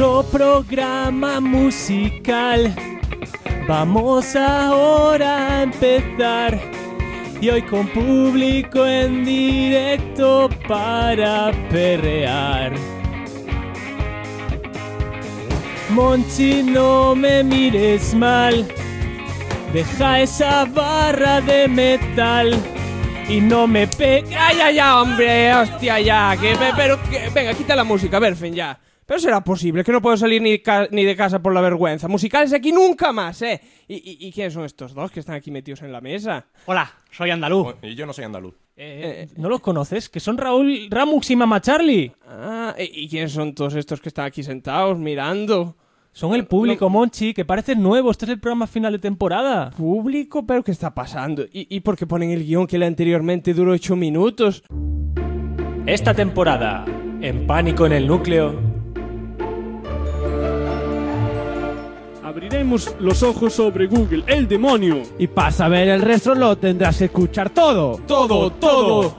nuestro programa musical. Vamos ahora a empezar. Y hoy con público en directo para perrear. Monchi, no me mires mal. Deja esa barra de metal y no me pega. Ya, hombre, hostia, ya. Venga, quita la música, Berfen, ya. Pero será posible que no puedo salir ni de casa por la vergüenza. Musicales aquí nunca más, ¿eh? ¿Y quiénes son estos dos que están aquí metidos en la mesa? Hola, soy andaluz. Y yo no soy andaluz. ¿No los conoces? Que son Raúl Ramux y Mama Charlie. Ah, ¿y quiénes son todos estos que están aquí sentados mirando? Son el público, Monchi, que parecen nuevos. Este es el programa final de temporada. ¿Público? ¿Pero qué está pasando? ¿Y por qué ponen el guión que anteriormente duró 8 minutos? Esta temporada, en Pánico en el Núcleo... Abriremos los ojos sobre Google, el demonio. Y para saber el resto lo tendrás que escuchar todo. Todo.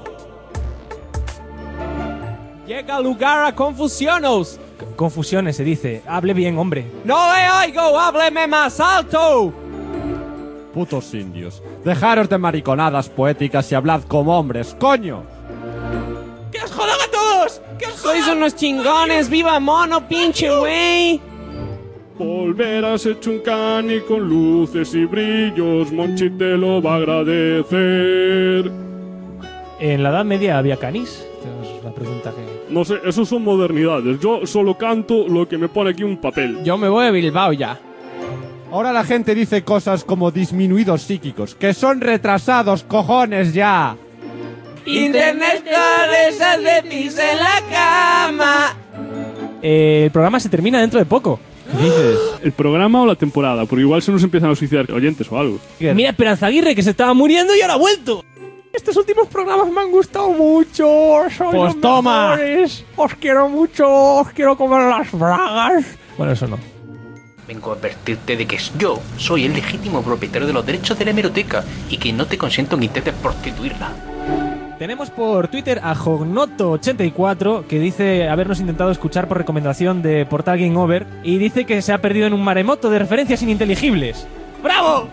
Llega lugar a confusiones. Confusiones se dice. Hable bien, hombre. ¡No le oigo! ¡Hábleme más alto! Putos indios. Dejaros de mariconadas poéticas y hablad como hombres, coño. ¡Que os jodan a todos! ¡Que os jodan! ¡Sois unos chingones! ¡Viva mono, pinche güey! Volverás hecho un cani con luces y brillos. Monchi te lo va a agradecer. ¿En la Edad Media había canis? Esta es la pregunta que... No sé, eso son modernidades. Yo solo canto lo que me pone aquí un papel. Yo me voy a Bilbao ya. Ahora la gente dice cosas como disminuidos psíquicos, que son retrasados, cojones ya. Internet cabezas de pis en la cama. El programa se termina dentro de poco. ¿Qué dices? ¿El programa o la temporada? Porque igual se nos empiezan a suicidar oyentes o algo. Mira Esperanza Aguirre, que se estaba muriendo y ahora ha vuelto. Estos últimos programas me han gustado mucho. Sois pues los toma. mejores. Os quiero mucho. Os quiero comer las bragas. Bueno, eso no. Vengo a advertirte de que yo soy el legítimo propietario de los derechos de la hemeroteca y que no te consiento que intentes prostituirla. Tenemos por Twitter a Jognoto84, que dice habernos intentado escuchar por recomendación de Portal Game Over y dice que se ha perdido en un maremoto de referencias ininteligibles. ¡Bravo!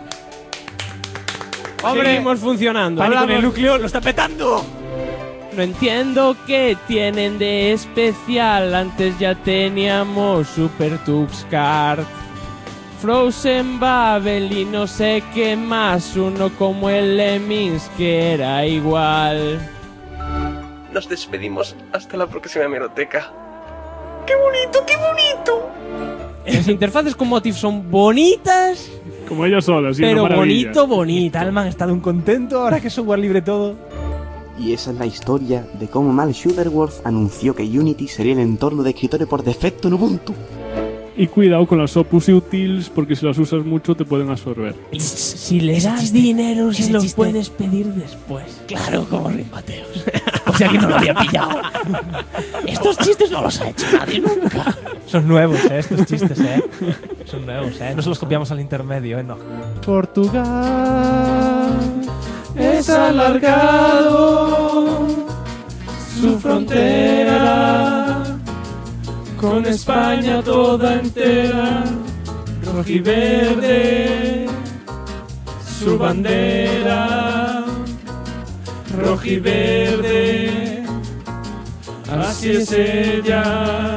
Hombre, seguimos funcionando. Pánico en el Núcleo lo está petando. No entiendo qué tienen de especial. Antes ya teníamos Super Tux Kart, Frozen Babel y no sé qué más. Uno como el Lemmings que era igual. Nos despedimos hasta la próxima hemeroteca. ¡Qué bonito, qué bonito! Las interfaces con Motif son bonitas. Como ellas solas, sí, pero una maravilla. bonito. Talman está un contento ahora que es software libre todo. Y esa es la historia de cómo Mal Shuttleworth anunció que Unity sería el entorno de escritorio por defecto en Ubuntu. Y cuidado con las Opus Utils, porque si las usas mucho te pueden absorber. Si le das dinero se los puedes pedir después. Claro, como Rimbateos. O sea que no lo había pillado. Estos chistes no los ha hecho nadie nunca. Son nuevos, estos chistes, Son nuevos, No se los copiamos al intermedio, no. Portugal es alargado su frontera con España toda entera, rojiverde su bandera, rojiverde, así es ella.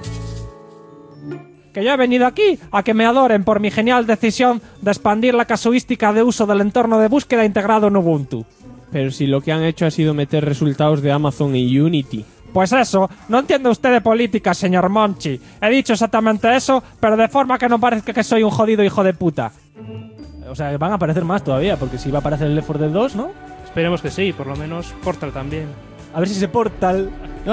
Que yo he venido aquí a que me adoren por mi genial decisión de expandir la casuística de uso del entorno de búsqueda integrado en Ubuntu. Pero si lo que han hecho ha sido meter resultados de Amazon y Unity. Pues eso, no entiende usted de política, señor Monchi. He dicho exactamente eso, pero de forma que no parezca que soy un jodido hijo de puta. O sea, van a aparecer más todavía, porque si va a aparecer el Left 4 Dead 2, ¿no? Esperemos que sí, por lo menos Portal también. A ver si se Portal.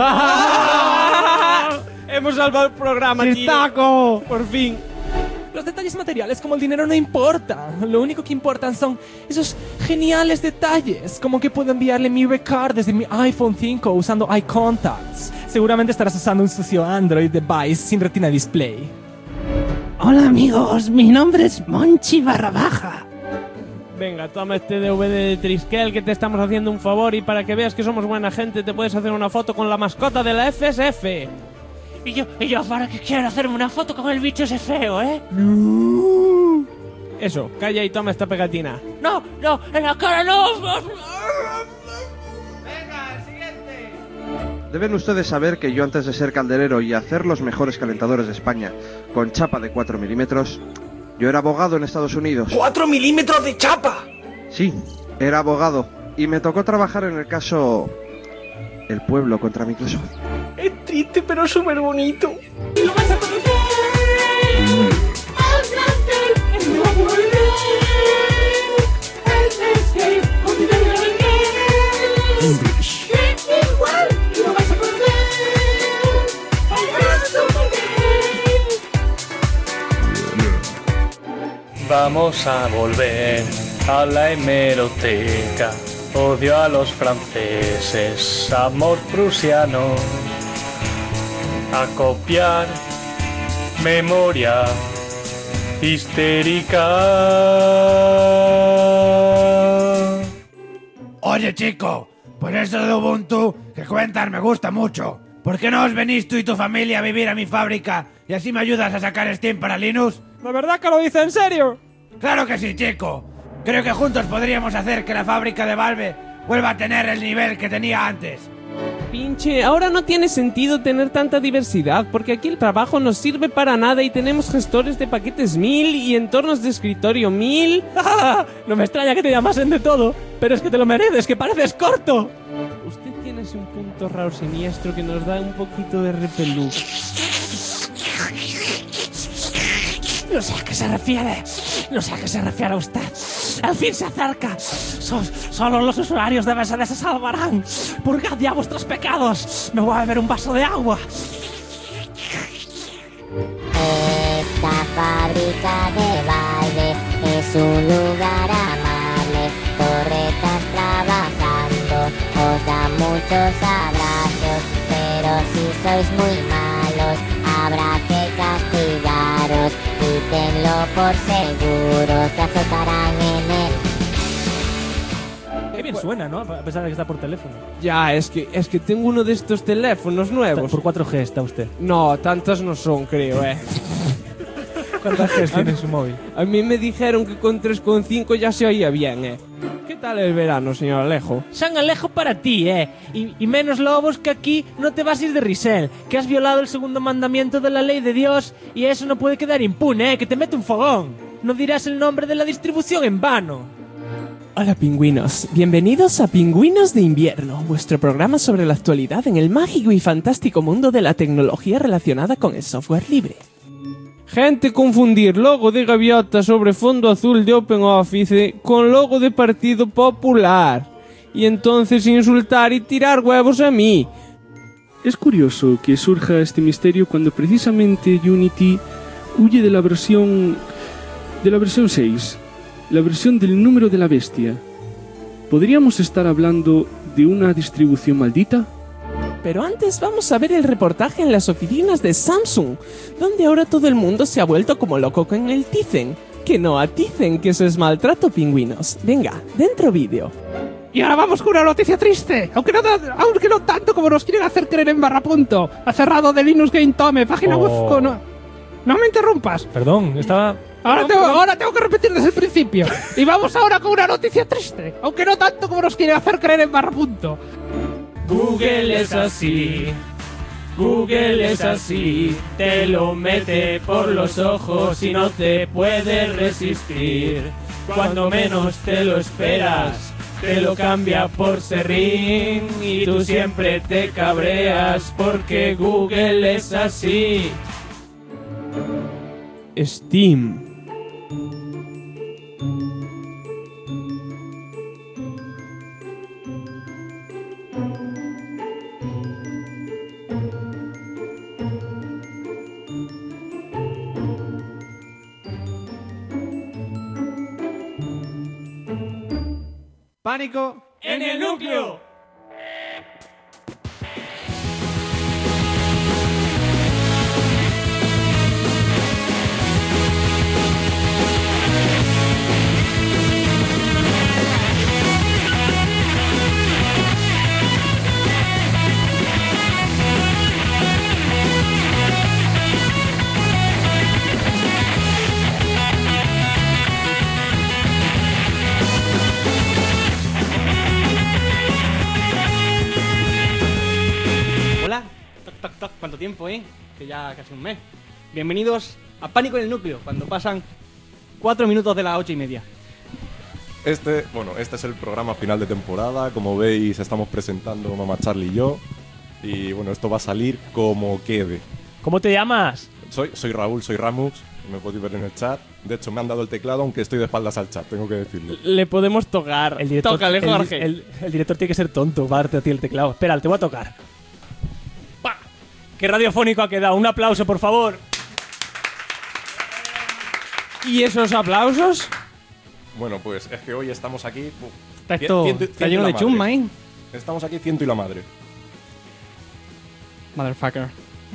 Hemos salvado el programa, ¡Chistaco! Por fin. Los detalles materiales como el dinero no importan. Lo único que importan son esos geniales detalles, como que puedo enviarle mi recard desde mi iPhone 5 usando iContacts. Seguramente estarás usando un sucio Android device sin retina display. Hola amigos, mi nombre es Monchi _. Venga, toma este DVD de Triskel que te estamos haciendo un favor y para que veas que somos buena gente te puedes hacer una foto con la mascota de la FSF. ¿Y yo para qué quiero hacerme una foto con el bicho ese feo, eh? Eso, calla y toma esta pegatina. No, en la cara no. Deben ustedes saber que yo antes de ser calderero y hacer los mejores calentadores de España con chapa de 4 milímetros, yo era abogado en Estados Unidos. ¡4 milímetros de chapa! Sí, era abogado y me tocó trabajar en el caso El Pueblo contra Microsoft. Es triste pero súper bonito. Lo vas a conocer. Vamos a volver a la hemeroteca. Odio a los franceses, amor prusiano. A copiar memoria histérica. Oye, chico, pues eso de Ubuntu que cuentas me gusta mucho. ¿Por qué no os venís tú y tu familia a vivir a mi fábrica y así me ayudas a sacar Steam para Linux? ¿De verdad que lo dice en serio? ¡Claro que sí, chico! Creo que juntos podríamos hacer que la fábrica de Valve vuelva a tener el nivel que tenía antes. Pinche, ahora no tiene sentido tener tanta diversidad, porque aquí el trabajo no sirve para nada y tenemos gestores de paquetes 1000 y entornos de escritorio 1000. No me extraña que te llamasen de todo, pero es que te lo mereces, que pareces corto. Usted tiene ese un punto raro siniestro que nos da un poquito de repelú. No sé a qué se refiere. No sé a qué se refiere usted. El fin se acerca. Solo los usuarios de BSD se salvarán. Purgad ya vuestros pecados. Me voy a beber un vaso de agua. Esta fábrica de Valve es un lugar amable. Torretas trabajando, os da muchos abrazos. Pero si sois muy malos, habrá que castigaros. Y tenlo por seguro, te azotarán en él. Qué bien suena, ¿no? A pesar de que está por teléfono. Ya, es que tengo uno de estos teléfonos nuevos. Por 4G está usted. No, tantas no son, creo, ¿Cuántas Gs tiene en su móvil? A mí me dijeron que con 3,5 ya se oía bien, ¿Qué tal el verano, señor Alejo? San Alejo para ti, Y menos lobos que aquí no te vas a ir de risel. Que has violado el segundo mandamiento de la ley de Dios y eso no puede quedar impune, que te mete un fogón. No dirás el nombre de la distribución en vano. Hola pingüinos, bienvenidos a Pingüinos de Invierno, vuestro programa sobre la actualidad en el mágico y fantástico mundo de la tecnología relacionada con el software libre. Gente, confundir logo de gaviota sobre fondo azul de OpenOffice con logo de Partido Popular. Y entonces insultar y tirar huevos a mí. Es curioso que surja este misterio cuando precisamente Unity huye de la versión 6, la versión del número de la bestia. ¿Podríamos estar hablando de una distribución maldita? Pero antes vamos a ver el reportaje en las oficinas de Samsung, donde ahora todo el mundo se ha vuelto como loco con el Tizen. Que no aticen, que eso es maltrato, pingüinos. Venga, dentro vídeo. Y ahora vamos con una noticia triste, aunque no tanto como nos quieren hacer creer en Barrapunto. Ha cerrado de Linux Game Tome, página web con... No me interrumpas. Perdón, estaba... Ahora tengo que repetir desde el principio. Y vamos ahora con una noticia triste, aunque no tanto como nos quieren hacer creer en Barrapunto. Google es así, te lo mete por los ojos y no te puedes resistir. Cuando menos te lo esperas, te lo cambia por Serrín y tú siempre te cabreas porque Google es así. Steam. ¡Pánico! ¡En el núcleo! ¿Cuánto tiempo, Que ya casi un mes. Bienvenidos a Pánico en el Núcleo, cuando pasan 4 minutos de las 8:30. Este es el programa final de temporada. Como veis, estamos presentando Mama Charlie y yo. Y bueno, esto va a salir como quede. ¿Cómo te llamas? Soy Raúl, soy Ramux. Me podéis ver en el chat. De hecho, me han dado el teclado, aunque estoy de espaldas al chat, tengo que decirlo. Le podemos tocar. El director, Tócale, Jorge. El director tiene que ser tonto para darte a ti el teclado. Espera, te voy a tocar. ¡Bah! ¡Qué radiofónico ha quedado! Un aplauso, por favor. ¿Y esos aplausos? Bueno, pues es que hoy estamos aquí. Está lleno de chumma, Estamos aquí ciento y la madre. Motherfucker.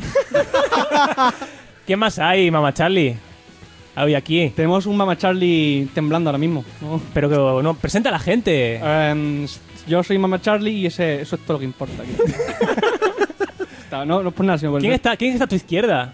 ¿Qué más hay, Mama Charlie? Hoy aquí. Tenemos un Mama Charlie temblando ahora mismo, ¿no? Pero que no, presenta a la gente. Yo soy Mama Charlie y eso es todo lo que importa aquí. no por nada, sino por ¿Quién está a tu izquierda?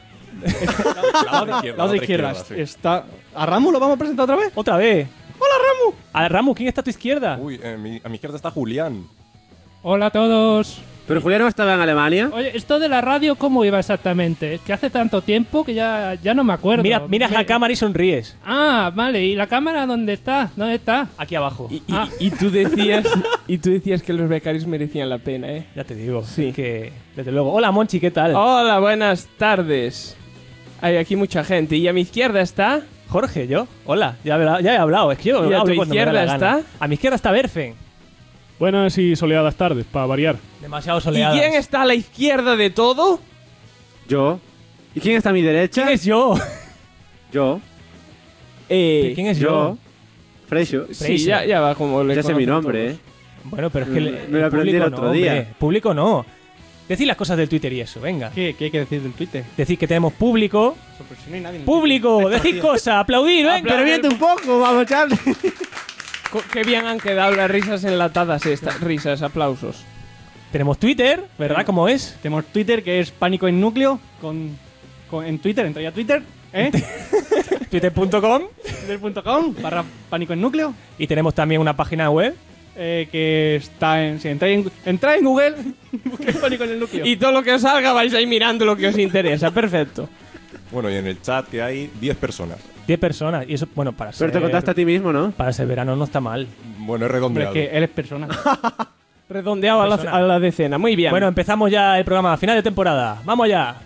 La de izquierda. Está. ¿A Ramu lo vamos a presentar otra vez? ¿Otra vez? ¡Hola, Ramu! A Ramu, ¿quién está a tu izquierda? Uy, a mi izquierda está Julián. Hola a todos. ¿Pero Julián no estaba en Alemania? Oye, esto de la radio, ¿cómo iba exactamente? Que hace tanto tiempo que ya no me acuerdo. Miras a la cámara y sonríes. Ah, vale. ¿Y la cámara dónde está? ¿Dónde está? Aquí abajo. Y tú decías que los becarios merecían la pena, ¿eh? Ya te digo. Sí. Que, desde luego. Hola, Monchi, ¿qué tal? Hola, buenas tardes. Hay aquí mucha gente. ¿Y a mi izquierda está? Jorge, ¿yo? Hola, ya he hablado. Es que yo ¿Y a tu hablo cuando me da la izquierda gana. está? A mi izquierda está Berfen. Buenas y soleadas tardes, para variar. Demasiado soleadas. ¿Y quién está a la izquierda de todo? Yo. ¿Y quién está a mi derecha? ¿Quién es yo? Yo. ¿Quién es yo? Freixo. Sí, ya va como le Ya sé mi conocen nombre, todos. Bueno, pero es que me lo aprendí el público otro no, día. hombre. Público no. Decir las cosas del Twitter y eso, venga. ¿Qué hay que decir del Twitter? Decir que tenemos público. Pero si no hay nadie en el ¡Público! Twitter. ¡Decid cosas! ¡Aplaudir! ¡Venga! Pero miente un poco, vamos, Charlie. Qué bien han quedado las risas enlatadas estas risas, aplausos. Tenemos Twitter, ¿verdad? ¿Cómo es? Tenemos Twitter, que es Pánico en Núcleo. En Twitter, entra ya a Twitter. Twitter.com. Twitter.com/Pánico en Núcleo. Y tenemos también una página web. Que está en... Si entráis en Google, busquéis Pánico en el Núcleo. Y todo lo que os salga vais a ir mirando lo que os interesa. Perfecto. Bueno, y en el chat que hay 10 personas. 10 personas. Y eso, bueno, para ser... Pero te contaste a ti mismo, ¿no? Para ser verano no está mal. Bueno, es Pero redondeado. es que él es persona. Redondeado a la decena. Muy bien. Bueno, empezamos ya el programa. Final de temporada. ¡Vamos allá!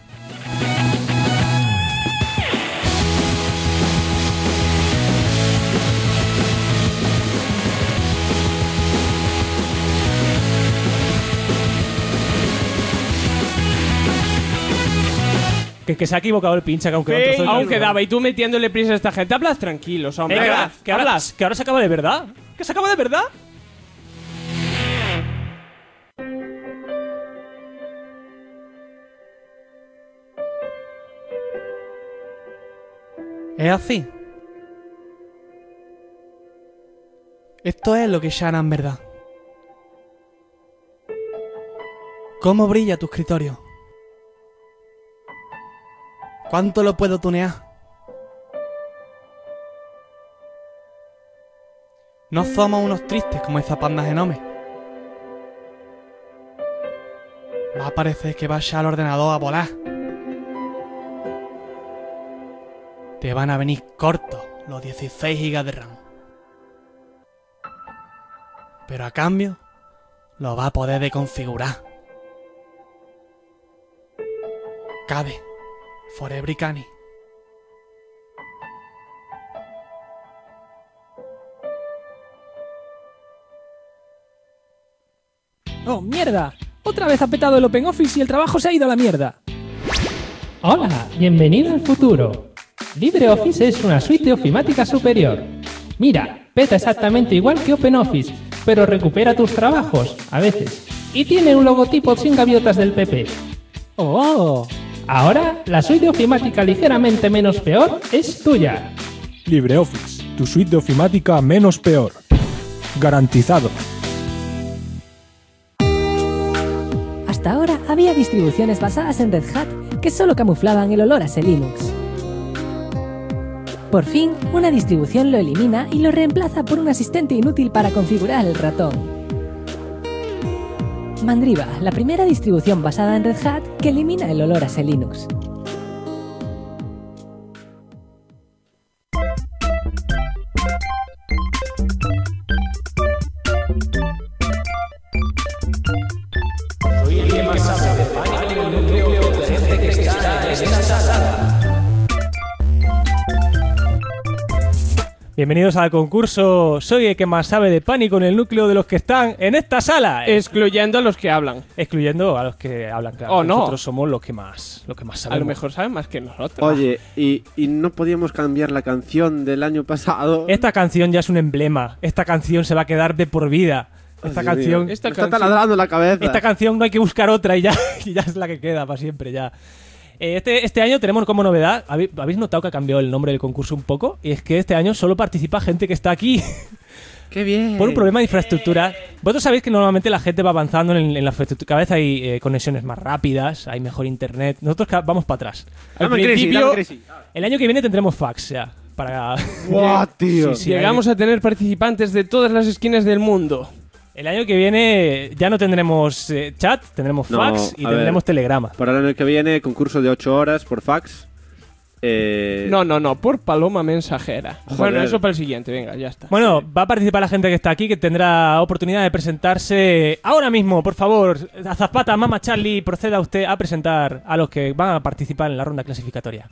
Que se ha equivocado el pincha, que aunque Sí, aún quedaba. Y tú metiéndole prisa a esta gente. Hablas tranquilos, hombre. que ahora se acaba de verdad. ¿Que se acaba de verdad? Es así. Esto es lo que es Shana en verdad. ¿Cómo brilla tu escritorio? ¿Cuánto lo puedo tunear? No somos unos tristes como esa panda genome. Va a parecer que vaya al ordenador a volar. Te van a venir cortos los 16 GB de RAM. Pero a cambio, lo va a poder deconfigurar. Cabe. Forever Cani. ¡Oh, mierda! Otra vez ha petado el OpenOffice y el trabajo se ha ido a la mierda. Hola, bienvenido al futuro. LibreOffice es una suite de ofimática superior. Mira, peta exactamente igual que OpenOffice, pero recupera tus trabajos, a veces. Y tiene un logotipo sin gaviotas del PP. ¡Oh! Ahora, la suite de ofimática ligeramente menos peor es tuya. LibreOffice, tu suite de ofimática menos peor. Garantizado. Hasta ahora había distribuciones basadas en Red Hat que solo camuflaban el olor a ese Linux. Por fin, una distribución lo elimina y lo reemplaza por un asistente inútil para configurar el ratón. Mandriva, la primera distribución basada en Red Hat que elimina el olor a Linux. Soy el que más sabe de pánico en el núcleo de gente que está en esta sala. Bienvenidos al concurso Soy el que más sabe de pánico en el núcleo de los que están en esta sala. Excluyendo a los que hablan. Excluyendo a los que hablan, claro. Oh, no. Nosotros somos los que más sabemos. A lo mejor saben más que nosotros. Oye, ¿y no podíamos cambiar la canción del año pasado? Esta canción ya es un emblema. Esta canción se va a quedar de por vida. Esta canción... Me está taladrando la cabeza. Esta canción no hay que buscar otra y ya es la que queda para siempre ya. Este año tenemos como novedad, ¿habéis notado que ha cambiado el nombre del concurso un poco? Y es que este año solo participa gente que está aquí. ¡Qué bien! Por un problema de infraestructura. Vosotros sabéis que normalmente la gente va avanzando en la infraestructura. Cada vez hay conexiones más rápidas, hay mejor internet. Nosotros vamos para atrás. Al principio, el año que viene tendremos fax ya. Para... ¡Guau, tío! Sí, llegamos a tener participantes de todas las esquinas del mundo. El año que viene ya no tendremos chat, tendremos fax y tendremos telegrama. Para el año que viene, concurso de 8 horas por fax. No, por paloma mensajera. Joder. Bueno, eso para el siguiente, venga, ya está. Bueno, va a participar la gente que está aquí, que tendrá oportunidad de presentarse ahora mismo. Por favor, Azafata, Mama Charlie, proceda usted a presentar a los que van a participar en la ronda clasificatoria.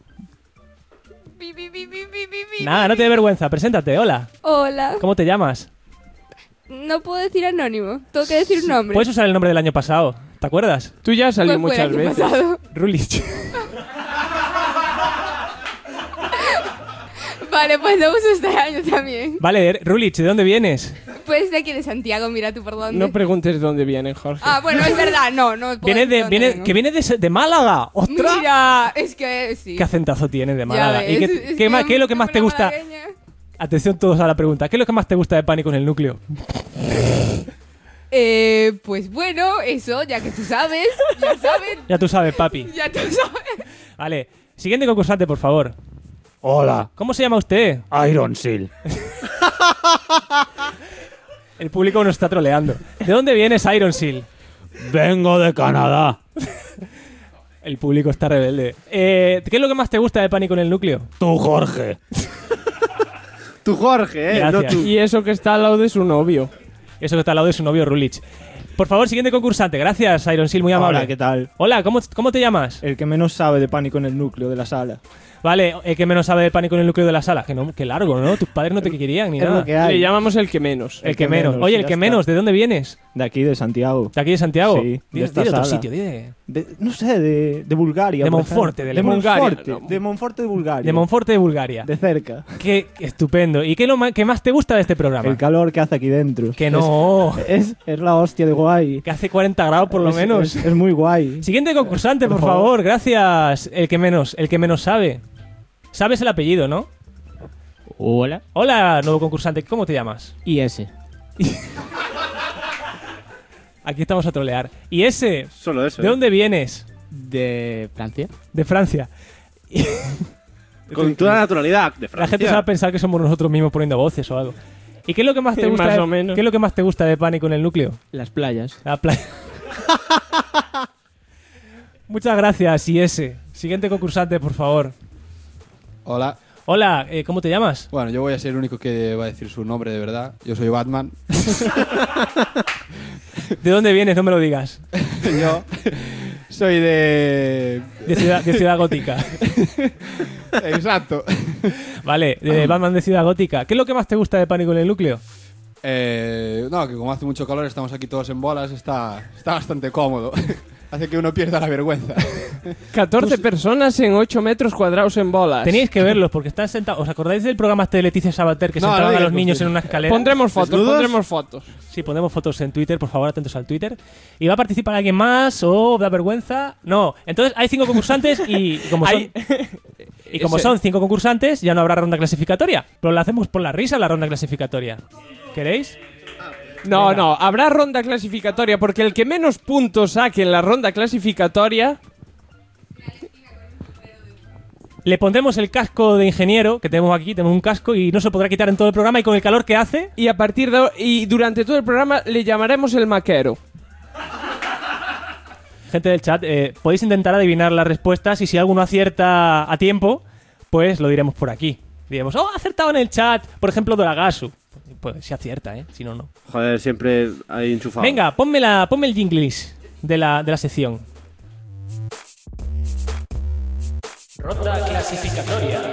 Nada, no te dé vergüenza, preséntate, hola. Hola. ¿Cómo te llamas? No puedo decir anónimo, tengo que decir un nombre. Puedes usar el nombre del año pasado, ¿te acuerdas? Tú ya has salido ¿Cuál fue muchas el año veces. pasado? Rulich. Vale, pues lo uso este año también. Vale, Rulich, ¿de dónde vienes? Pues de aquí de Santiago, mira tú por dónde. No preguntes de dónde vienen, Jorge. Ah, bueno, es verdad, no puedo decir dónde vengo. Que viene de Málaga, ¡ostras! Mira, es que sí. ¿Qué acentazo tienes de Málaga? ves, ¿Y es qué que es lo que más te gusta? malagueña. Atención todos a la pregunta. ¿Qué es lo que más te gusta de Pánico en el núcleo? Pues bueno, eso, ya que tú sabes, ya sabes. Ya tú sabes, papi. Ya tú sabes. Vale, siguiente concursante, por favor. Hola. ¿Cómo se llama usted? Iron Seal. El público nos está troleando. ¿De dónde vienes, Iron Seal? Vengo de Canadá. El público está rebelde. ¿Qué es lo que más te gusta de Pánico en el núcleo? Tú, Jorge. Tú, Jorge, Gracias. no tú. Y eso que está al lado de su novio. Eso que está al lado de su novio, Rulich. Por favor, siguiente concursante. Gracias, Iron Seal, muy amable. Hola, ¿qué tal? Hola, ¿cómo te llamas? El que menos sabe de Pánico en el núcleo de la sala. Vale, el que menos sabe de Pánico en el núcleo de la sala. Qué largo, ¿no? Tus padres no te querían ni Es nada. lo que hay. Le llamamos el que menos. El que menos. Oye, el ya que está. menos, ¿de dónde vienes? De aquí, de Santiago. ¿De aquí de Santiago? Sí, Di de esta de otro sala. sitio, No sé, de Bulgaria. De por Monforte, ejemplo. de Bulgaria. Monforte, de Monforte de Bulgaria. De Monforte de Bulgaria. De cerca. Qué estupendo. ¿Y qué es lo que más te gusta de este programa? El calor que hace aquí dentro. Que no. Es la hostia de guay. Que hace 40 grados por lo menos. Es muy guay. Siguiente concursante, por favor. Gracias. El que menos sabe. Sabes el apellido, ¿no? Hola. Hola, nuevo concursante. ¿Cómo te llamas? IS. Aquí estamos a trolear. ¿Y ese? Solo eso. ¿De dónde vienes? De Francia. De Francia. Con toda la naturalidad de Francia. La gente se va a pensar que somos nosotros mismos poniendo voces o algo. ¿Y qué es lo que más te gusta? Más o menos. ¿Qué es lo que más te gusta de Pánico en el núcleo? Las playas. La playa. Muchas gracias, y ese. Siguiente concursante, por favor. Hola. Hola, ¿cómo te llamas? Bueno, yo voy a ser el único que va a decir su nombre de verdad. Yo soy Batman. ¿De dónde vienes? No me lo digas. Yo soy de Ciudad Gótica. Exacto. Vale, de Batman de Ciudad Gótica. ¿Qué es lo que más te gusta de Pánico en el núcleo? No, que como hace mucho calor, estamos aquí todos en bolas, está bastante cómodo. Hace que uno pierda la vergüenza. 14 personas en 8 metros cuadrados en bolas. Teníais que verlos porque están sentados. ¿Os acordáis del programa este de Leticia Sabater que sentaban a los niños en una escalera? Pondremos fotos. Sí, pondremos fotos en Twitter, por favor, atentos al Twitter. ¿Y va a participar alguien más o da vergüenza? No. Entonces hay 5 concursantes y como son 5 concursantes, ya no habrá ronda clasificatoria. Pero la hacemos por la risa la ronda clasificatoria. ¿Queréis? No, Venga. no, habrá ronda clasificatoria porque el que menos puntos saque en la ronda clasificatoria... Le pondremos el casco de ingeniero que tenemos aquí, tenemos un casco y no se podrá quitar en todo el programa y con el calor que hace... Y durante todo el programa le llamaremos el maquero. Gente del chat, podéis intentar adivinar las respuestas y si alguno acierta a tiempo, pues lo diremos por aquí. Diremos, ha acertado en el chat, por ejemplo, Doragasu. Pues si acierta, si no, no. Joder, siempre hay enchufado. Venga, ponme el jinglis de la sección. Ronda clasificatoria.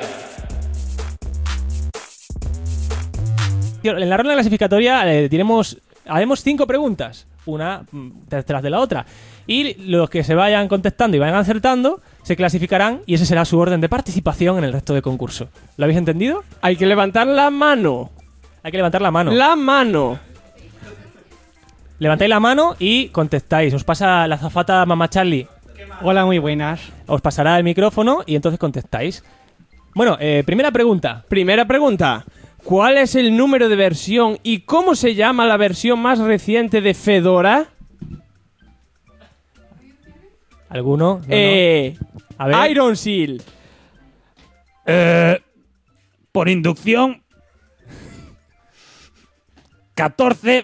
En la ronda clasificatoria haremos 5 preguntas, una tras de la otra. Y los que se vayan contestando y vayan acertando se clasificarán y ese será su orden de participación en el resto del concurso. ¿Lo habéis entendido? Hay que levantar la mano. Hay que levantar la mano. La mano. Levantáis la mano y contestáis. Os pasa la azafata Mamá Charlie. Hola, muy buenas. Os pasará el micrófono y entonces contestáis. Bueno, primera pregunta. Primera pregunta. ¿Cuál es el número de versión y cómo se llama la versión más reciente de Fedora? ¿Alguno? No. A ver. Iron Seal. Por inducción. 14.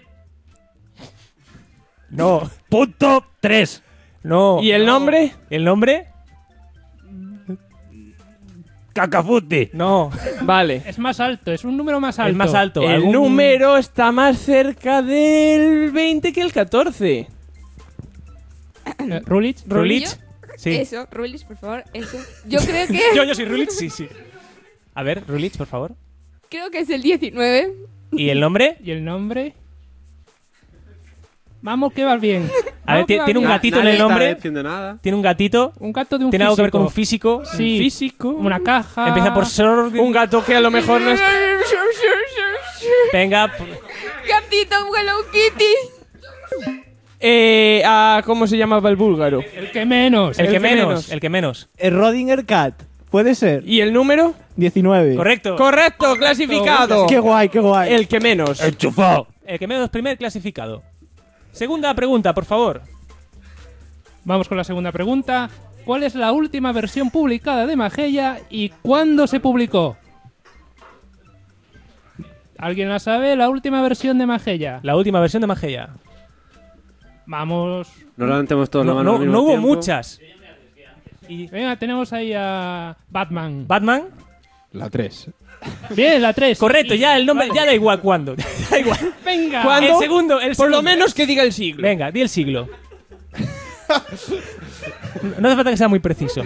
No. Punto 3. No. ¿Y el nombre? ¿El nombre? Cacafuti. No. Vale. Es más alto, es un número más alto. Es más alto. El número está más cerca del 20 que el 14. ¿Rulich? ¿Rulich? Sí. Eso, Rulich, por favor, eso. Yo creo que... yo soy Rulich, sí. A ver, Rulich, por favor. Creo que es el 19. ¿Y el nombre? ¿Y el nombre? Vamos, que vas bien. A ver, tiene un gatito en el nombre. Nada. Tiene un gatito. Un gato de un ¿Tiene físico. algo que ver con un físico? Sí. Físico. Una caja. Empieza por Sor. Un gato que a lo mejor no es... Venga. Gatito Hello Kitty. ¿Cómo se llamaba el búlgaro? El que menos. El que menos. El Rodinger Cat. ¿Puede ser? ¿Y el número? 19. Correcto. Correcto, clasificado. Qué guay, qué guay. El que menos. Enchufado. El que menos, primer clasificado. Segunda pregunta, por favor. Vamos con la segunda pregunta. ¿Cuál es la última versión publicada de Mageia y cuándo se publicó? ¿Alguien la sabe? La última versión de Mageia. La última versión de Mageia. Vamos. No levantemos todos la mano al mismo no hubo tiempo. muchas. Venga, tenemos ahí a Batman. ¿Batman? La 3. Bien, la 3. Correcto, ya el nombre, ya da igual cuándo. Da igual. Venga. ¿Cuándo? El segundo. Por lo menos que diga el siglo. Venga, di el siglo. No hace falta que sea muy preciso.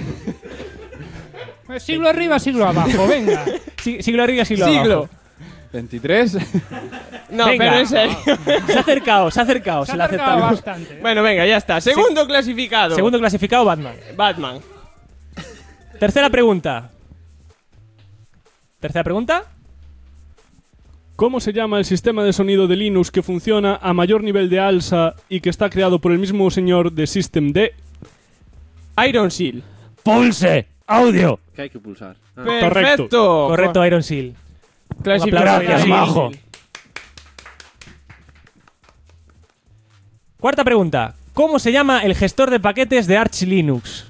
Siglo arriba, siglo abajo, venga. Siglo arriba, siglo abajo. 23. No, venga. pero en serio. Se ha acercado. Se la ha acertado bastante. Bueno, venga, ya está. Segundo clasificado. Segundo clasificado, Batman. Tercera pregunta. ¿Cómo se llama el sistema de sonido de Linux que funciona a mayor nivel de alza y que está creado por el mismo señor de System D? Iron Seal. Pulse. Audio. Que hay que pulsar. Perfecto. Correcto, Iron Seal. Clasificado. Gracias, majo. Cuarta pregunta. ¿Cómo se llama el gestor de paquetes de Arch Linux?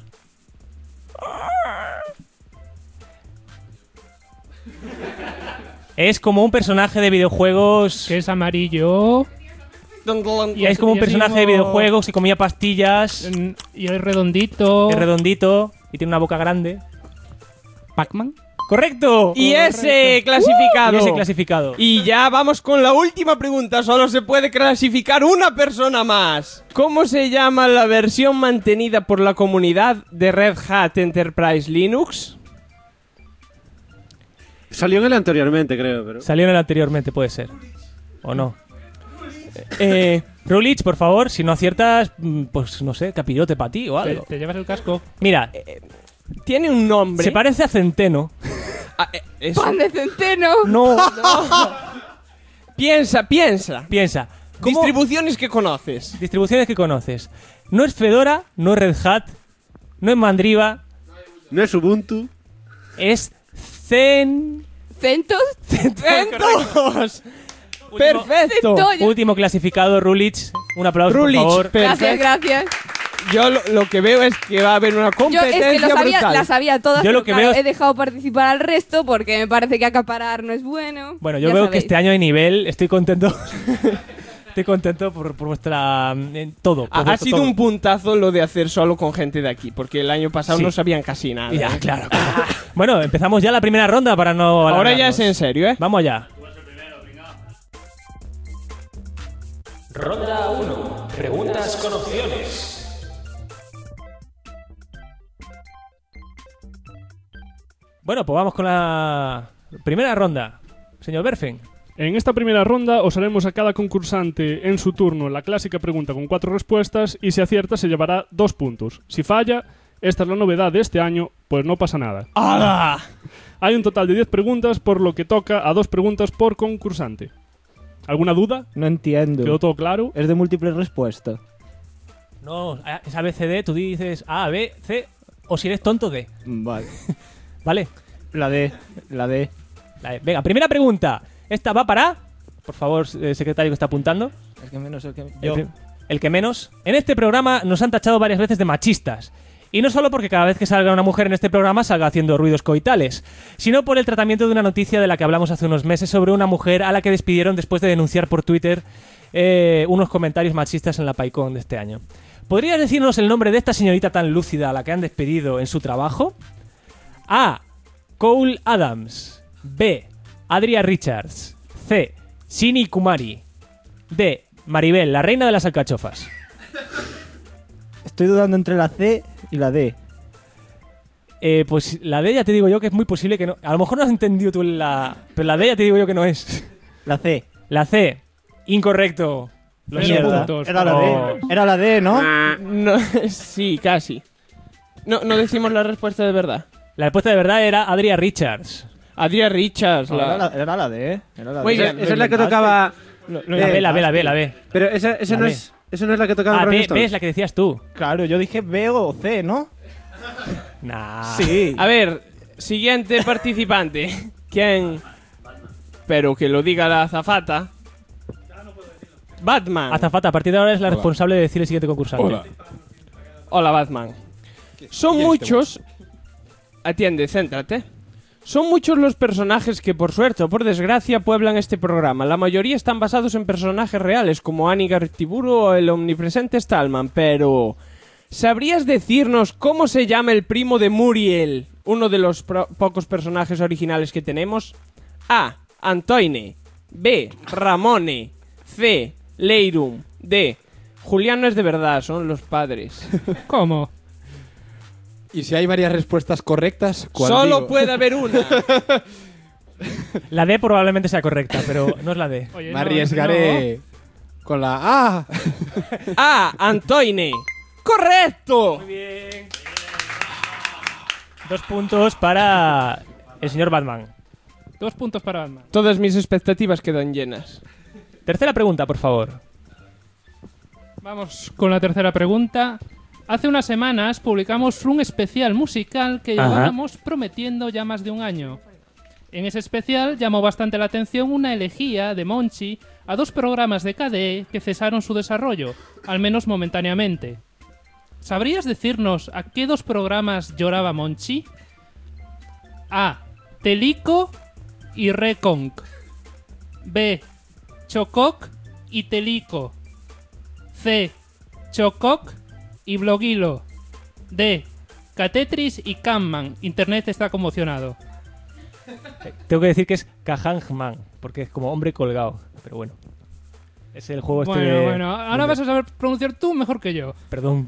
Es como un personaje de videojuegos. Que es amarillo. Y es como un personaje de videojuegos que comía pastillas. Y es redondito. Es redondito. Y tiene una boca grande. ¿Pac-Man? ¡Correcto! Y ese clasificado. Y ya vamos con la última pregunta. Solo se puede clasificar una persona más. ¿Cómo se llama la versión mantenida por la comunidad de Red Hat Enterprise Linux? Salió en el anteriormente, creo. Pero... Salió en el anteriormente, puede ser. ¿O no? Rulich, por favor, si no aciertas, pues no sé, capirote para ti o algo. Te llevas el casco. Mira, tiene un nombre. Se parece a Centeno. ¡Pan de centeno! No. Piensa. ¿Cómo? Distribuciones que conoces. No es Fedora, no es Red Hat, no es Mandriva. No es Ubuntu. Es ¿Centos? Perfecto. Último clasificado, Rulich. Un aplauso, por favor. Gracias. Yo lo que veo es que va a haber una competencia brutal. Las sabía todas, Yo pero lo que claro, veo es... he dejado participar al resto porque me parece que acaparar no es bueno. Bueno, yo veo que este año hay nivel. Estoy contento. estoy contento por vuestra... todo. Por Ha sido un puntazo lo de hacer solo con gente de aquí, porque el año pasado Sí. no sabían casi nada. Ya, claro. Bueno, empezamos ya la primera ronda para no... Ahora ya alargarnos. es en serio, ¿eh? Vamos allá. Ronda 1. Preguntas con opciones. Bueno, pues vamos con la primera ronda. Señor Berfen. En esta primera ronda os haremos a cada concursante en su turno la clásica pregunta con 4 respuestas y si acierta se llevará 2 puntos. Si falla, esta es la novedad de este año, pues no pasa nada. ¡Hala! Hay un total de 10 preguntas, por lo que toca a 2 preguntas por concursante. ¿Alguna duda? No entiendo. ¿Quedó todo claro? Es de múltiple respuesta. No, es ABCD, tú dices A, B, C, o si eres tonto, D. Vale. ¿Vale? La D. Venga, primera pregunta. Esta va para... Por favor, secretario que está apuntando. El que menos, El que menos. En este programa nos han tachado varias veces de machistas. Y no solo porque cada vez que salga una mujer en este programa salga haciendo ruidos coitales, sino por el tratamiento de una noticia de la que hablamos hace unos meses sobre una mujer a la que despidieron después de denunciar por Twitter unos comentarios machistas en la PyCon de este año. ¿Podrías decirnos el nombre de esta señorita tan lúcida a la que han despedido en su trabajo? A. Cole Adams. B. Adria Richards. C. Sini Kumari. D. Maribel, la reina de las alcachofas. Estoy dudando entre la C y la D. Pues la D ya te digo yo que es muy posible que no... A lo mejor no has entendido tú la... Pero la D ya te digo yo que no es. La C. La C. Incorrecto. Lo siento. Era la D. Era la D, ¿no? No, sí, casi. No decimos la respuesta de verdad. La respuesta de verdad era Adria Richards. Adria Richards. No, era la D. Era la Muy D. bien. Esa es la que tocaba... La B. Pero esa no B. es la que tocaba en Ah, Rolling B Stones. es la que decías tú. Claro, yo dije B o C, ¿no? Nah. Sí. A ver, siguiente participante. ¿Quién? Pero que lo diga la azafata. Batman. Azafata, a partir de ahora es la Hola. responsable de decir el siguiente concursante. Hola. Hola, Batman. Son muchos... Atiende, céntrate. Son muchos los personajes que, por suerte o por desgracia, pueblan este programa. La mayoría están basados en personajes reales, como Annie Gartiburu o el omnipresente Stallman, pero... ¿sabrías decirnos cómo se llama el primo de Muriel, uno de los pocos personajes originales que tenemos? A. Antoine. B. Ramone. C. Leirum. D. Julián no es de verdad, son los padres. ¿Cómo? Y si hay varias respuestas correctas, ¿cuál Solo digo? puede haber una. La D probablemente sea correcta, pero no es la D. Oye, Me arriesgaré con la A. A. Antoine. ¡Correcto! Muy bien. 2 puntos para el señor Batman. 2 puntos para Batman. Todas mis expectativas quedan llenas. Tercera pregunta, por favor. Vamos con la tercera pregunta. Hace unas semanas publicamos un especial musical que Ajá. llevábamos prometiendo ya más de un año. En ese especial llamó bastante la atención una elegía de Monchi a 2 programas de KDE que cesaron su desarrollo, al menos momentáneamente. ¿Sabrías decirnos a qué 2 programas lloraba Monchi? A. Telico y Reconc. B. Chococ y Telico. C. Chococ y Blogilo. D. Catetris y Camman. Internet está conmocionado. Tengo que decir que es Cajangman, porque es como hombre colgado. Pero bueno. Es el juego este de... Bueno, ahora vas a saber pronunciar tú mejor que yo. Perdón.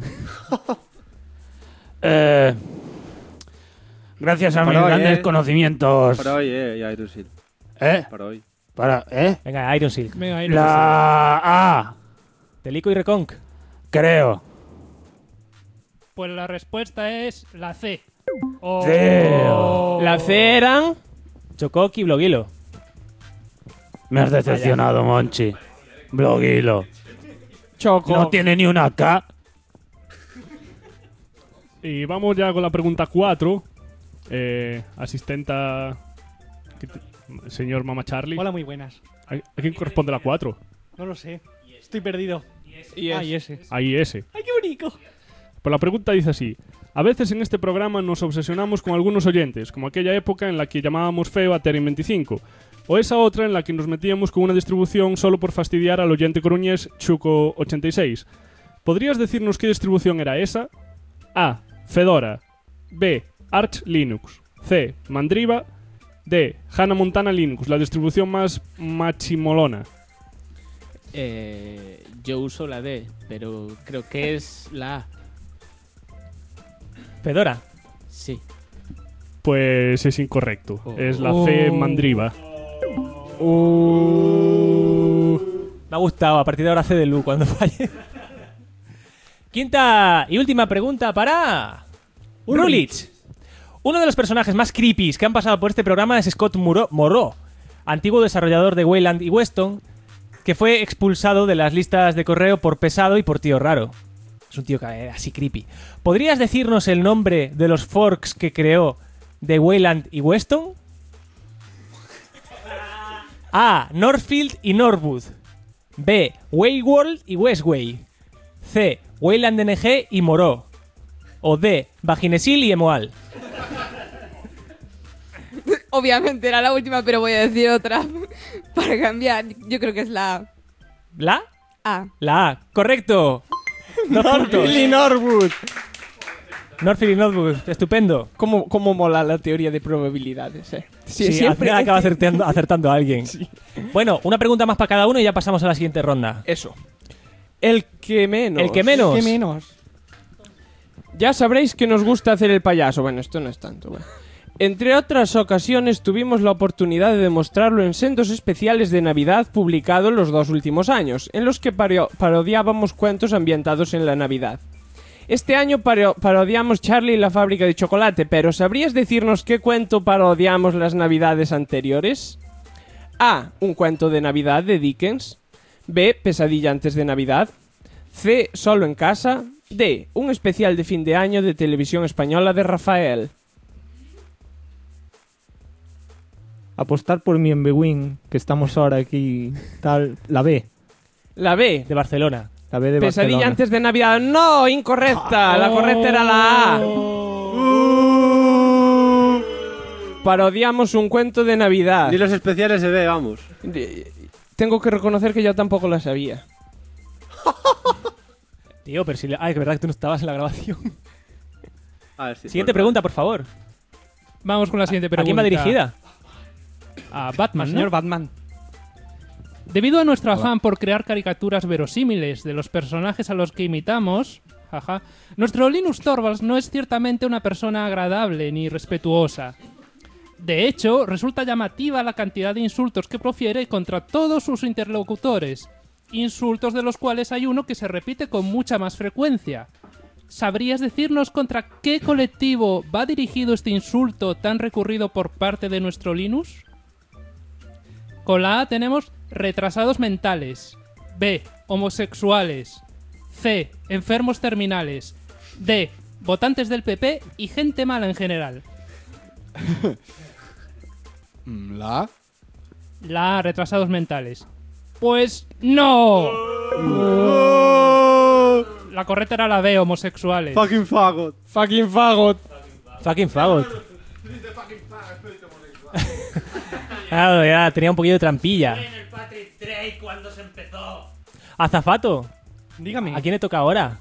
Gracias a mis Para hoy, grandes conocimientos. Para hoy, Iron Seal. Para hoy. Venga, Iron Silk. Venga, Iron La A. Telico y Reconc. Creo. Pues la respuesta es la C. Oh. Sí. La C eran... Chococ y Blogilo. Me has decepcionado, Monchi. Blogilo. Choco. No tiene ni una K. Y vamos ya con la pregunta 4. Asistenta... Señor Mama Charlie. Hola, muy buenas. ¿A quién corresponde la 4? No lo sé. Estoy perdido. Y ese. Ahí ese. ¡Ay, qué bonito! Pues la pregunta dice así. A veces en este programa nos obsesionamos con algunos oyentes, como aquella época en la que llamábamos feo a Terin25. o esa otra en la que nos metíamos con una distribución solo por fastidiar al oyente coruñés Chuco86. ¿Podrías decirnos qué distribución era esa? A. Fedora. B. Arch Linux. C. Mandriva. D. Hannah Montana Linux, la distribución más machimolona. Yo uso la D, pero creo que es la A. Fedora. Sí. Pues es incorrecto. Es la C. Mandriva. Me ha gustado. A partir de ahora C de Lu cuando falle. Quinta y última pregunta para Rulich. Uno de los personajes más creepies que han pasado por este programa es Scott Moreau, antiguo desarrollador de Wayland y Weston, que fue expulsado de las listas de correo por pesado y por tío raro. Es un tío así creepy. ¿Podrías decirnos el nombre de los forks que creó de Wayland y Weston? A. Northfield y Norwood. B. Wayworld y Westway. C. Wayland NG y Moreau. O D. Vaginesil y Emoal. Obviamente era la última, pero voy a decir otra para cambiar. Yo creo que es la A. ¿La? A. La A. Correcto. Northfield y Norwood. Northfield y Norwood. Estupendo. ¿Cómo mola la teoría de probabilidades, eh? Sí, siempre al final acaba acertando a alguien. Sí. Bueno, una pregunta más para cada uno y ya pasamos a la siguiente ronda. Eso. El que menos. El que menos. El que menos. Ya sabréis que nos gusta hacer el payaso. Bueno, esto no es tanto. Bueno. Entre otras ocasiones tuvimos la oportunidad de demostrarlo en sendos especiales de Navidad publicados los 2 últimos años, en los que parodiábamos cuentos ambientados en la Navidad. Este año parodiamos Charlie y la fábrica de chocolate, pero ¿sabrías decirnos qué cuento parodiamos las Navidades anteriores? A. Un cuento de Navidad de Dickens. B. Pesadilla antes de Navidad. C. Solo en casa. D. Un especial de fin de año de Televisión Española de Rafael. Apostar por mi Embewin, que estamos ahora aquí, tal, la B. La B. De Barcelona. La B de Pesadilla Barcelona. antes de Navidad. No, incorrecta. La correcta era la A. Parodiamos un cuento de Navidad. Ni los especiales se ve, vamos. Tengo que reconocer que yo tampoco la sabía. Tío, pero si... Ay, que verdad que tú no estabas en la grabación. A ver, sí, Siguiente pregunta, por favor. Vamos con la siguiente pregunta. ¿A quién va dirigida? A Batman, Al ¿no? señor Batman. Debido a nuestro afán por crear caricaturas verosímiles de los personajes a los que imitamos, jaja, nuestro Linus Torvalds no es ciertamente una persona agradable ni respetuosa. De hecho, resulta llamativa la cantidad de insultos que profiere contra todos sus interlocutores, insultos de los cuales hay uno que se repite con mucha más frecuencia. ¿Sabrías decirnos contra qué colectivo va dirigido este insulto tan recurrido por parte de nuestro Linus? Con la A tenemos retrasados mentales. B. Homosexuales. C. Enfermos terminales. D. Votantes del PP y gente mala en general. ¿La A? La A. Retrasados mentales. Pues no. La correcta era la B. Homosexuales. Fucking fagot. Fucking fagot. Fucking fagot. Claro, ya tenía un poquillo de trampilla. En el Patrick Drake cuando se empezó. Azafato. Dígame. ¿A quién le toca ahora?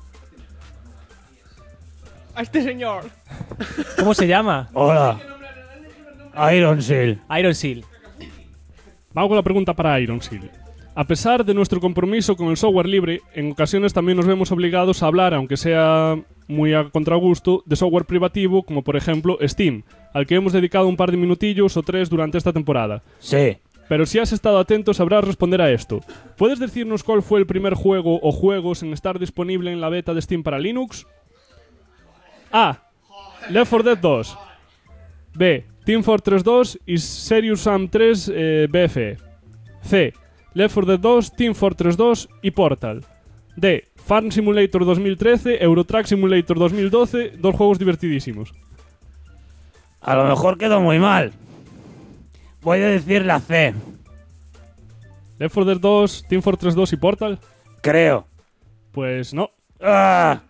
A este señor. ¿Cómo se llama? Hola. Iron Seal. Iron Seal. Vamos con la pregunta para Iron Seal. A pesar de nuestro compromiso con el software libre, en ocasiones también nos vemos obligados a hablar, aunque sea muy a contragusto, de software privativo, como por ejemplo Steam, al que hemos dedicado un par de minutillos o 3 durante esta temporada. Sí. Pero si has estado atento sabrás responder a esto. ¿Puedes decirnos cuál fue el primer juego o juegos en estar disponible en la beta de Steam para Linux? A. Left 4 Dead 2. B. Team Fortress 2 y Serious Sam 3 BFE. C. Left 4 Dead 2, Team Fortress 2 y Portal. D. Farm Simulator 2013, Eurotrack Simulator 2012, 2 juegos divertidísimos. A lo mejor quedó muy mal. Voy a decir la C. Left 4 Dead 2, Team Fortress 2 y Portal. Creo. Pues no. ¡Ah!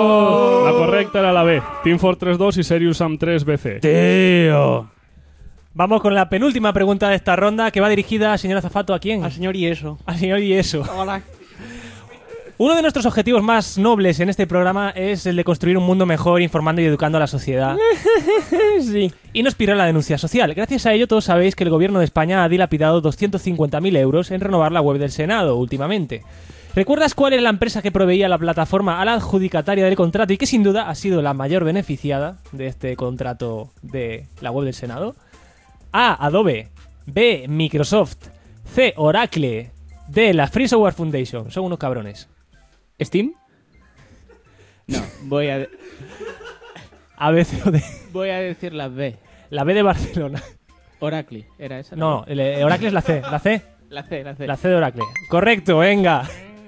La correcta era la B. Team Fortress 2 y Serious Sam 3 BC. Tío. Vamos con la penúltima pregunta de esta ronda, que va dirigida, señor Azafato, ¿a quién? Al señor Ieso. Al señor Ieso. Hola. Uno de nuestros objetivos más nobles en este programa es el de construir un mundo mejor informando y educando a la sociedad. Sí. Y nos piró la denuncia social. Gracias a ello todos sabéis que el gobierno de España ha dilapidado 250.000 euros en renovar la web del Senado últimamente. ¿Recuerdas cuál era la empresa que proveía la plataforma a la adjudicataria del contrato y que sin duda ha sido la mayor beneficiada de este contrato de la web del Senado? A. Adobe. B. Microsoft. C. Oracle. D. La Free Software Foundation. Son unos cabrones. ¿Steam? No, voy a... A, B, C o D. Voy a decir la B. La B de Barcelona. Oracle, ¿era esa? No, Oracle es la C. ¿La C? La C. La C de Oracle. Correcto, venga.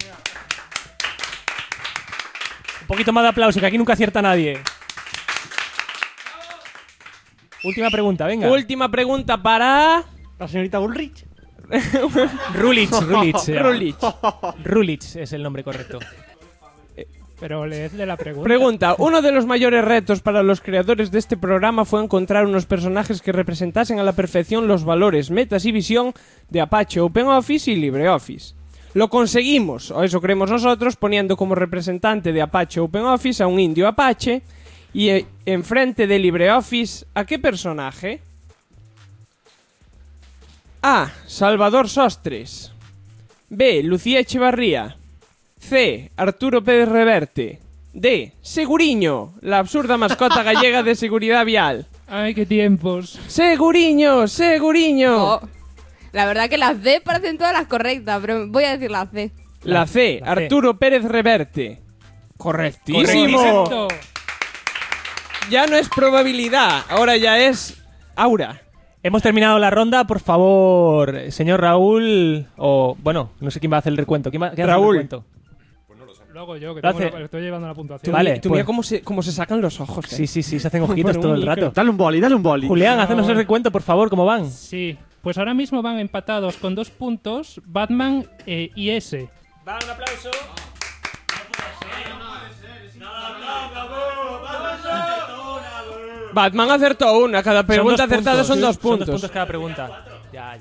Un poquito más de aplauso, que aquí nunca acierta nadie. Última pregunta, venga. Última pregunta para... La señorita Ulrich. Rulich. Rulich es el nombre correcto. Pero leedle la pregunta. Pregunta. Uno de los mayores retos para los creadores de este programa fue encontrar unos personajes que representasen a la perfección los valores, metas y visión de Apache OpenOffice y LibreOffice. Lo conseguimos, o eso creemos nosotros, poniendo como representante de Apache OpenOffice a un indio Apache y enfrente de LibreOffice, ¿a qué personaje? A. Salvador Sostres. B. Lucía Echevarría. C. Arturo Pérez Reverte. D. Seguriño, la absurda mascota gallega de seguridad vial. ¡Ay, qué tiempos! ¡Seguriño! Oh, la verdad que las D parecen todas las correctas, pero voy a decir la C. La C. Arturo Pérez Reverte. ¡Correctísimo! Correcto. Ya no es probabilidad, ahora ya es aura. Hemos terminado la ronda, por favor, señor Raúl, o bueno, no sé quién va a hacer el recuento. ¿Quién va a hacer Raúl. el recuento? Luego yo, que estoy llevando la puntuación. Vale, Tú mira cómo se sacan los ojos. Sí, se hacen ojitos todo el rato. Dale un boli. Julián, hacenos el recuento, por favor, ¿cómo van? Sí, pues ahora mismo van empatados con 2 puntos Batman y S. Va, un aplauso. Batman acertó una, cada pregunta acertada son 2 puntos. Son 2 puntos cada pregunta. Ya.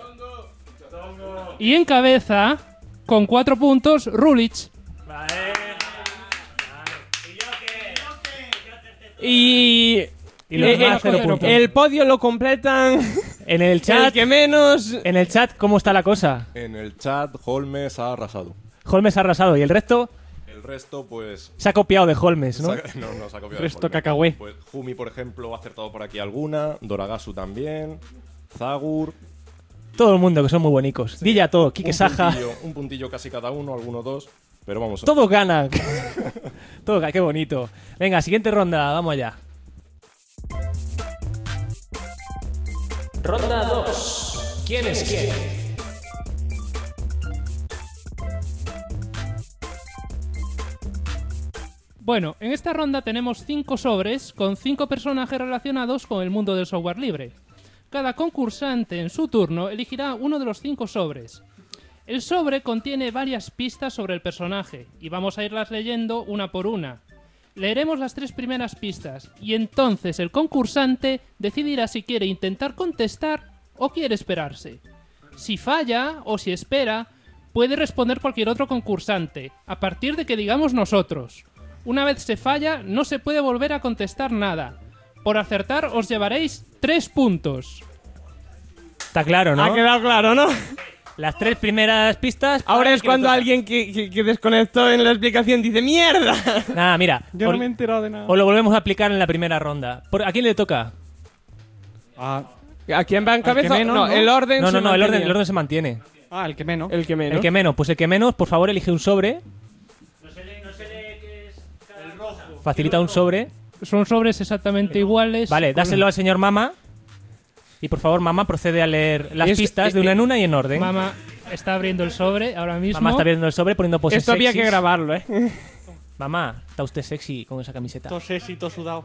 Y encabeza, con 4 puntos, Rulich. Y los demás 0 puntos. El podio lo completan en el chat. El que menos. En el chat, ¿cómo está la cosa? En el chat, Holmes ha arrasado. Holmes ha arrasado. ¿Y el resto? El resto, pues... Se ha copiado de Holmes, ¿no? No se ha copiado Resto de Holmes. cacahué. Pues Jumi, por ejemplo, ha acertado por aquí alguna. Doragasu también. Zagur. Todo el mundo, que son muy buenicos. Sí. Dilla todo. Quique Saja. Un puntillo casi cada uno, algunos 2. Pero vamos. Todos ganan. Todo gana, qué bonito. Venga, siguiente ronda, vamos allá. Ronda 2. ¿Quién es quién? Bueno, en esta ronda tenemos 5 sobres con 5 personajes relacionados con el mundo del software libre. Cada concursante en su turno elegirá uno de los 5 sobres. El sobre contiene varias pistas sobre el personaje y vamos a irlas leyendo una por una. Leeremos las 3 primeras pistas y entonces el concursante decidirá si quiere intentar contestar o quiere esperarse. Si falla o si espera, puede responder cualquier otro concursante, a partir de que digamos nosotros. Una vez se falla, no se puede volver a contestar nada. Por acertar os llevaréis 3 puntos. Está claro, ¿no? Ha quedado claro, ¿no? Las 3 primeras pistas... Ahora es cuando alguien que desconectó en la explicación dice ¡mierda! Nada, mira. Yo no me he enterado de nada. O lo volvemos a aplicar en la primera ronda. ¿A quién le toca? ¿A quién va en cabeza? Menos, no, el orden el orden se mantiene. Ah, el que menos. El que menos. El que menos. Pues el que menos, por favor, elige un sobre. No se lee que es el rojo. Facilita un sobre. Son sobres exactamente iguales. Vale, dáselo al señor Mama. Y por favor, Mama, procede a leer las pistas de una en una y en orden. Mama está abriendo el sobre ahora mismo. Mamá está abriendo el sobre poniendo poses Esto había sexys. que grabarlo, ¿eh? Mamá, está usted sexy con esa camiseta. Todo sexy, todo sudado.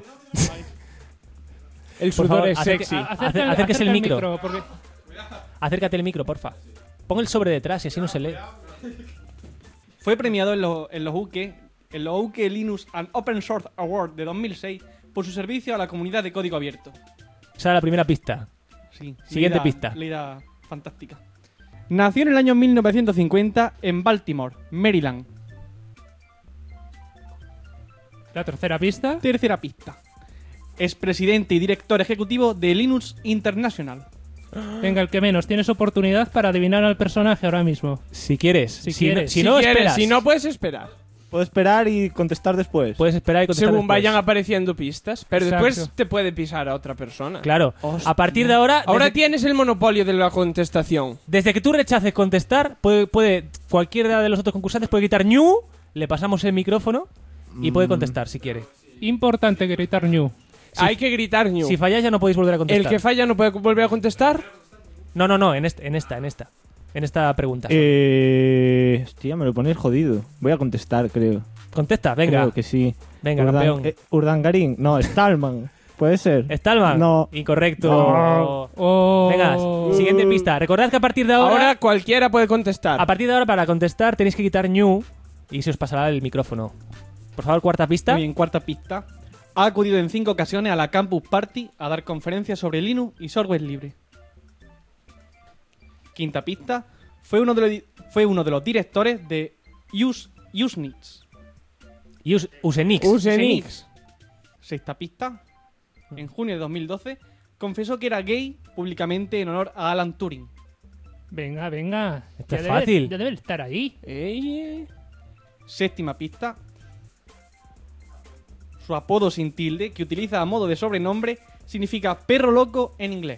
El sudor es sexy. Acérquese el micro. Porque... Acércate el micro, porfa. Pon el sobre detrás y así no se lee. Fue premiado en los UK Linux and Open Source Award de 2006 por su servicio a la comunidad de código abierto. Esa era la primera pista. Sí. Siguiente Leída- pista. leída fantástica. Nació en el año 1950 en Baltimore, Maryland. La tercera pista. Tercera pista. Es presidente y director ejecutivo de Linux International. Venga, el que menos. Tienes oportunidad para adivinar al personaje ahora mismo. Si quieres. Si Si quieres. no, si no, quieres, esperas. si no, puedes esperar. Puedo esperar y contestar después. Puedes esperar y contestar Según después. vayan apareciendo pistas. Pero Exacto. después te puede pisar a otra persona. Claro. A partir de ahora... Ahora desde- tienes el monopolio de la contestación. Desde que tú rechaces contestar, puede cualquiera de los otros concursantes puede gritar ñu, le pasamos el micrófono y puede contestar si quiere. Importante gritar new. Hay que gritar ñu. Si falláis ya no podéis volver a contestar. El que falla no puede volver a contestar. No, en esta pregunta. Hostia, me lo ponéis jodido. Voy a contestar, creo. Contesta, venga. Creo que sí. Venga, campeón. Urdangarín. No, Stallman. ¿Puede ser? ¿Stallman? No. Incorrecto. Oh. Venga, siguiente pista. Recordad que a partir de ahora... Ahora cualquiera puede contestar. A partir de ahora, para contestar, tenéis que quitar ñu y se os pasará el micrófono. Por favor, cuarta pista. Muy bien, cuarta pista. Ha acudido en 5 ocasiones a la Campus Party a dar conferencias sobre Linux y software libre. Quinta pista. Fue uno de los directores de Usenix. Usenix. Sexta pista. En junio de 2012 confesó que era gay públicamente en honor a Alan Turing. Venga, venga. Esto Ya es debe- fácil. Ya debe estar ahí. Séptima pista. Su apodo sin tilde, que utiliza a modo de sobrenombre, significa perro loco en inglés.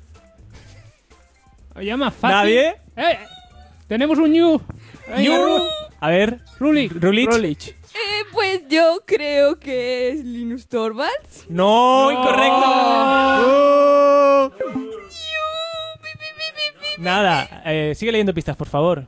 Ya más fácil. ¿Nadie? Tenemos un new. Ñu. A ver. Rulich. Pues yo creo que es Linus Torvalds. No, incorrecto. Nada, sigue leyendo pistas, por favor.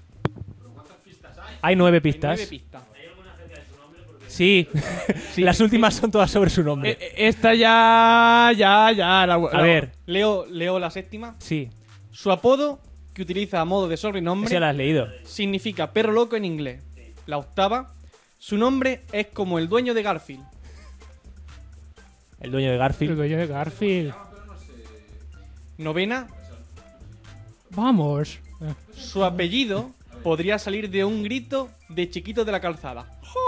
Hay 9 pistas. 9 pistas. Sí. Las últimas son todas sobre su nombre. Esta ya. A ver. Leo la séptima. Sí. Su apodo, que utiliza a modo de sobrenombre, Esa ya la has leído. significa perro loco en inglés. La octava. Su nombre es como el dueño de Garfield. El dueño de Garfield. El dueño de Garfield. Novena. Vamos. Su apellido podría salir de un grito de Chiquito de la Calzada.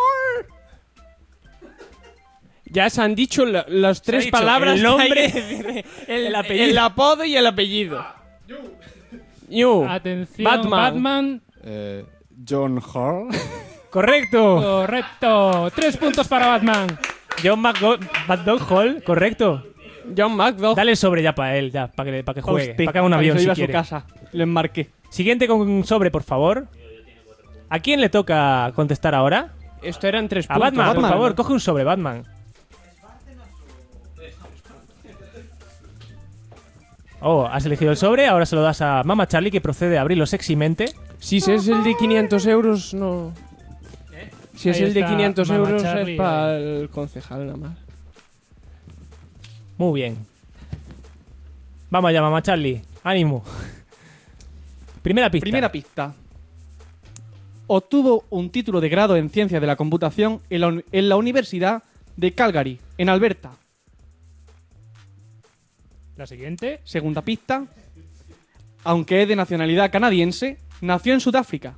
Ya se han dicho las Se ha tres dicho palabras. el que hay nombre, que decir. el apellido. El apodo y el apellido. Ñu. Atención, Batman. John Hall. Correcto. Correcto. 3 puntos para Batman. John McDonald Hall, correcto. John McDowell. Dale el sobre ya para él, ya, para que juegue. Hostia, Para que haga un para que avión se si iba a su quiere. casa. Lo enmarqué. Siguiente con un sobre, por favor. ¿A quién le toca contestar ahora? Esto eran 3 A puntos. Batman, por favor, coge un sobre, Batman. Oh, has elegido el sobre, ahora se lo das a Mama Charlie, que procede a abrirlo sexymente. Si es el de 500 euros, no. Si es Ahí el de está, 500 Mama euros, Charlie, es para el concejal nada más. Muy bien. Vamos allá, Mama Charlie. Ánimo. Primera pista. Primera pista. Obtuvo un título de grado en Ciencias de la Computación en la Universidad de Calgary, en Alberta. La siguiente. Segunda pista. Aunque es de nacionalidad canadiense, nació en Sudáfrica.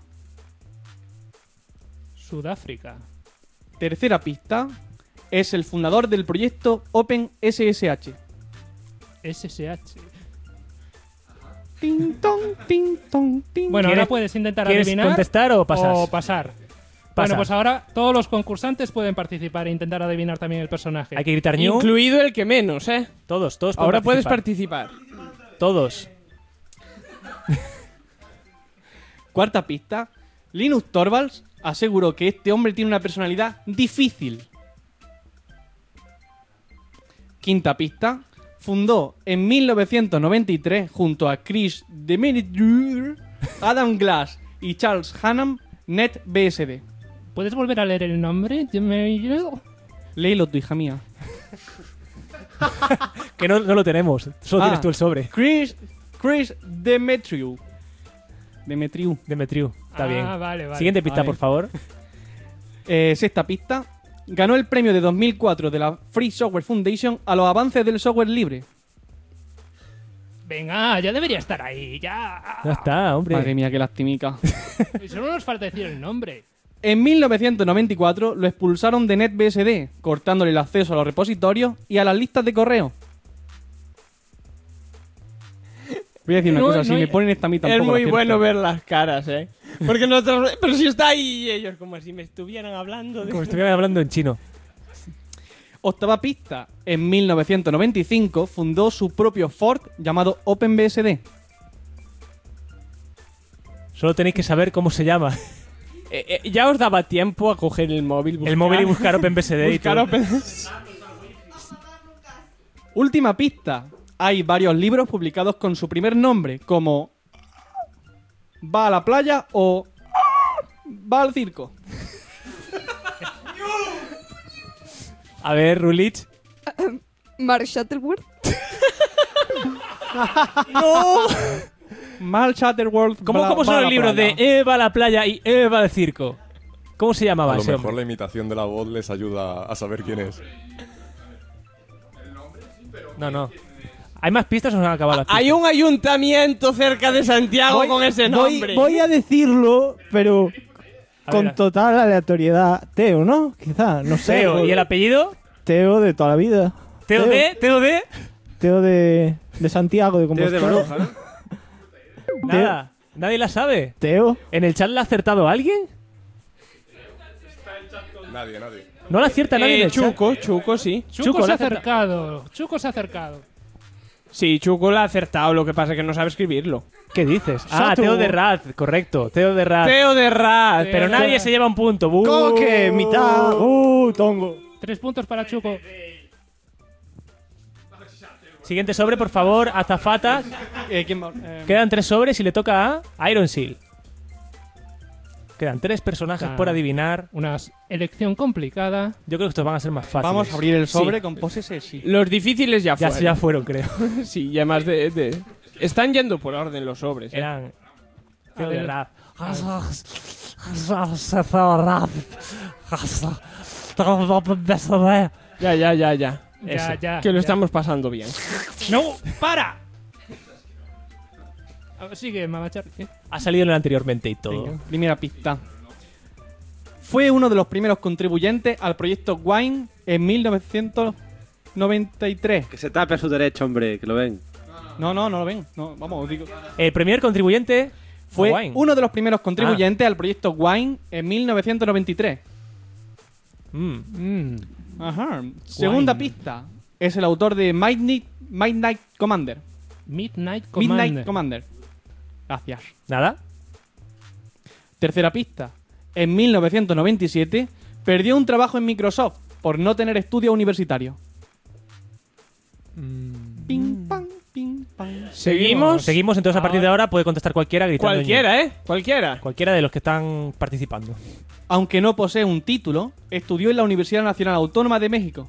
Sudáfrica. Tercera pista. Es el fundador del proyecto OpenSSH. SSH. Ting, tong, ting, tong, ting. Bueno, ahora ¿Quieres- puedes intentar ¿Quieres adivinar. contestar o pasas? O pasar. Pasa. Bueno, pues ahora todos los concursantes pueden participar e intentar adivinar también el personaje. Hay que gritar new. Incluido el que menos, ¿eh? Todos pueden Ahora puedes participar. Todos. Cuarta pista. Linus Torvalds aseguró que este hombre tiene una personalidad difícil. Quinta pista. Fundó en 1993 junto a Chris Demetriou, Adam Glass y Charles Hannam NetBSD. ¿Puedes volver a leer el nombre? Léelo tú, hija mía. Que no lo tenemos. Solo tienes tú el sobre. Chris Demetriou. Demetriou. Está Ah, bien. vale, vale. Siguiente pista, Vale. por favor. Sexta pista. Ganó el premio de 2004 de la Free Software Foundation a los avances del software libre. Venga, ya debería estar ahí, ya. Ya está, hombre. Madre mía, qué lastimica. Y solo nos falta decir el nombre. En 1994 lo expulsaron de NetBSD, cortándole el acceso a los repositorios y a las listas de correo. Voy a decir una cosa, si me ponen esta a mí tampoco Es muy la bueno acierto. ver las caras, ¿eh? Porque nosotros... Pero si está ahí ellos, como si me estuvieran hablando de... Como si estuvieran hablando en chino. Octava pista. En 1995 fundó su propio fork llamado OpenBSD. Solo tenéis que saber cómo se llama. Ya os daba tiempo a coger el móvil, El móvil y buscar OpenBSD y todo. Última pista. Hay varios libros publicados con su primer nombre, como Va a la playa o Va al circo. A ver, Rulich. Mark Shuttleworth. ¡No! Mal Shuttleworth. ¿Cómo son los libros de Eva a la playa y Eva al circo? ¿Cómo se llamaba A lo ese mejor hombre? la imitación de la voz les ayuda a saber quién es. No. ¿Hay más pistas o se han acabado las pistas? Hay un ayuntamiento cerca de Santiago con ese nombre. Voy a decirlo, pero A con ver. total aleatoriedad. Teo, ¿no? Quizá, no sé. Teo. ¿Y el apellido? Teo de toda la vida. ¿Teo de? Teo de Santiago de Teo de Compostela. Baruja, ¿no? Nada. Nadie la sabe. Teo. ¿En el chat la ha acertado alguien? Nadie. No la acierta nadie en el chat. Chuco, sí. Chuco se la ha acercado. Chuco se ha acercado. Sí, Chuco la ha acertado, lo que pasa es que no sabe escribirlo. ¿Qué dices? Ah, Sato. Teo de Raz, correcto. Teo de Raz. Teo de Raz. Pero nadie se lleva un punto. ¡Bu! ¿Cómo que? Mitad. Tongo. 3 puntos para Chuco. Siguiente sobre, por favor, azafata. ¿Quién va? Quedan 3 sobres y le toca a Iron Seal. Quedan 3 personajes por adivinar. Una elección complicada. Yo creo que estos van a ser más fáciles. Vamos a abrir el sobre Sí. con poses sí. Los difíciles ya Ya, fueron. ya fueron, creo. Sí, y además de... Están yendo por orden los sobres. ¿eh? Eran... Teo ver. de Raz. Ya. Ya. Que lo estamos pasando bien. ¡No! ¡Para! A ver, sigue, Mamachar. Ha salido en el anteriormente y todo. Venga, primera pista. Fue uno de los primeros contribuyentes al proyecto Wine en 1993. Que se tape a su derecho, hombre, que lo ven. No lo ven. No, vamos, digo. El primer contribuyente Fue Wine. uno de los primeros contribuyentes al proyecto Wine en 1993. Ajá. Segunda pista. Es el autor de Midnight Commander. Midnight Commander. Midnight Commander. Gracias. ¿Nada? Tercera pista. En 1997 perdió un trabajo en Microsoft por no tener estudio universitario. Ping, pam, ping, pam. Seguimos, entonces a partir de ahora puede contestar cualquiera gritando. Cualquiera, ¿eh? Cualquiera. Cualquiera de los que están participando. Aunque no posee un título, estudió en la Universidad Nacional Autónoma de México.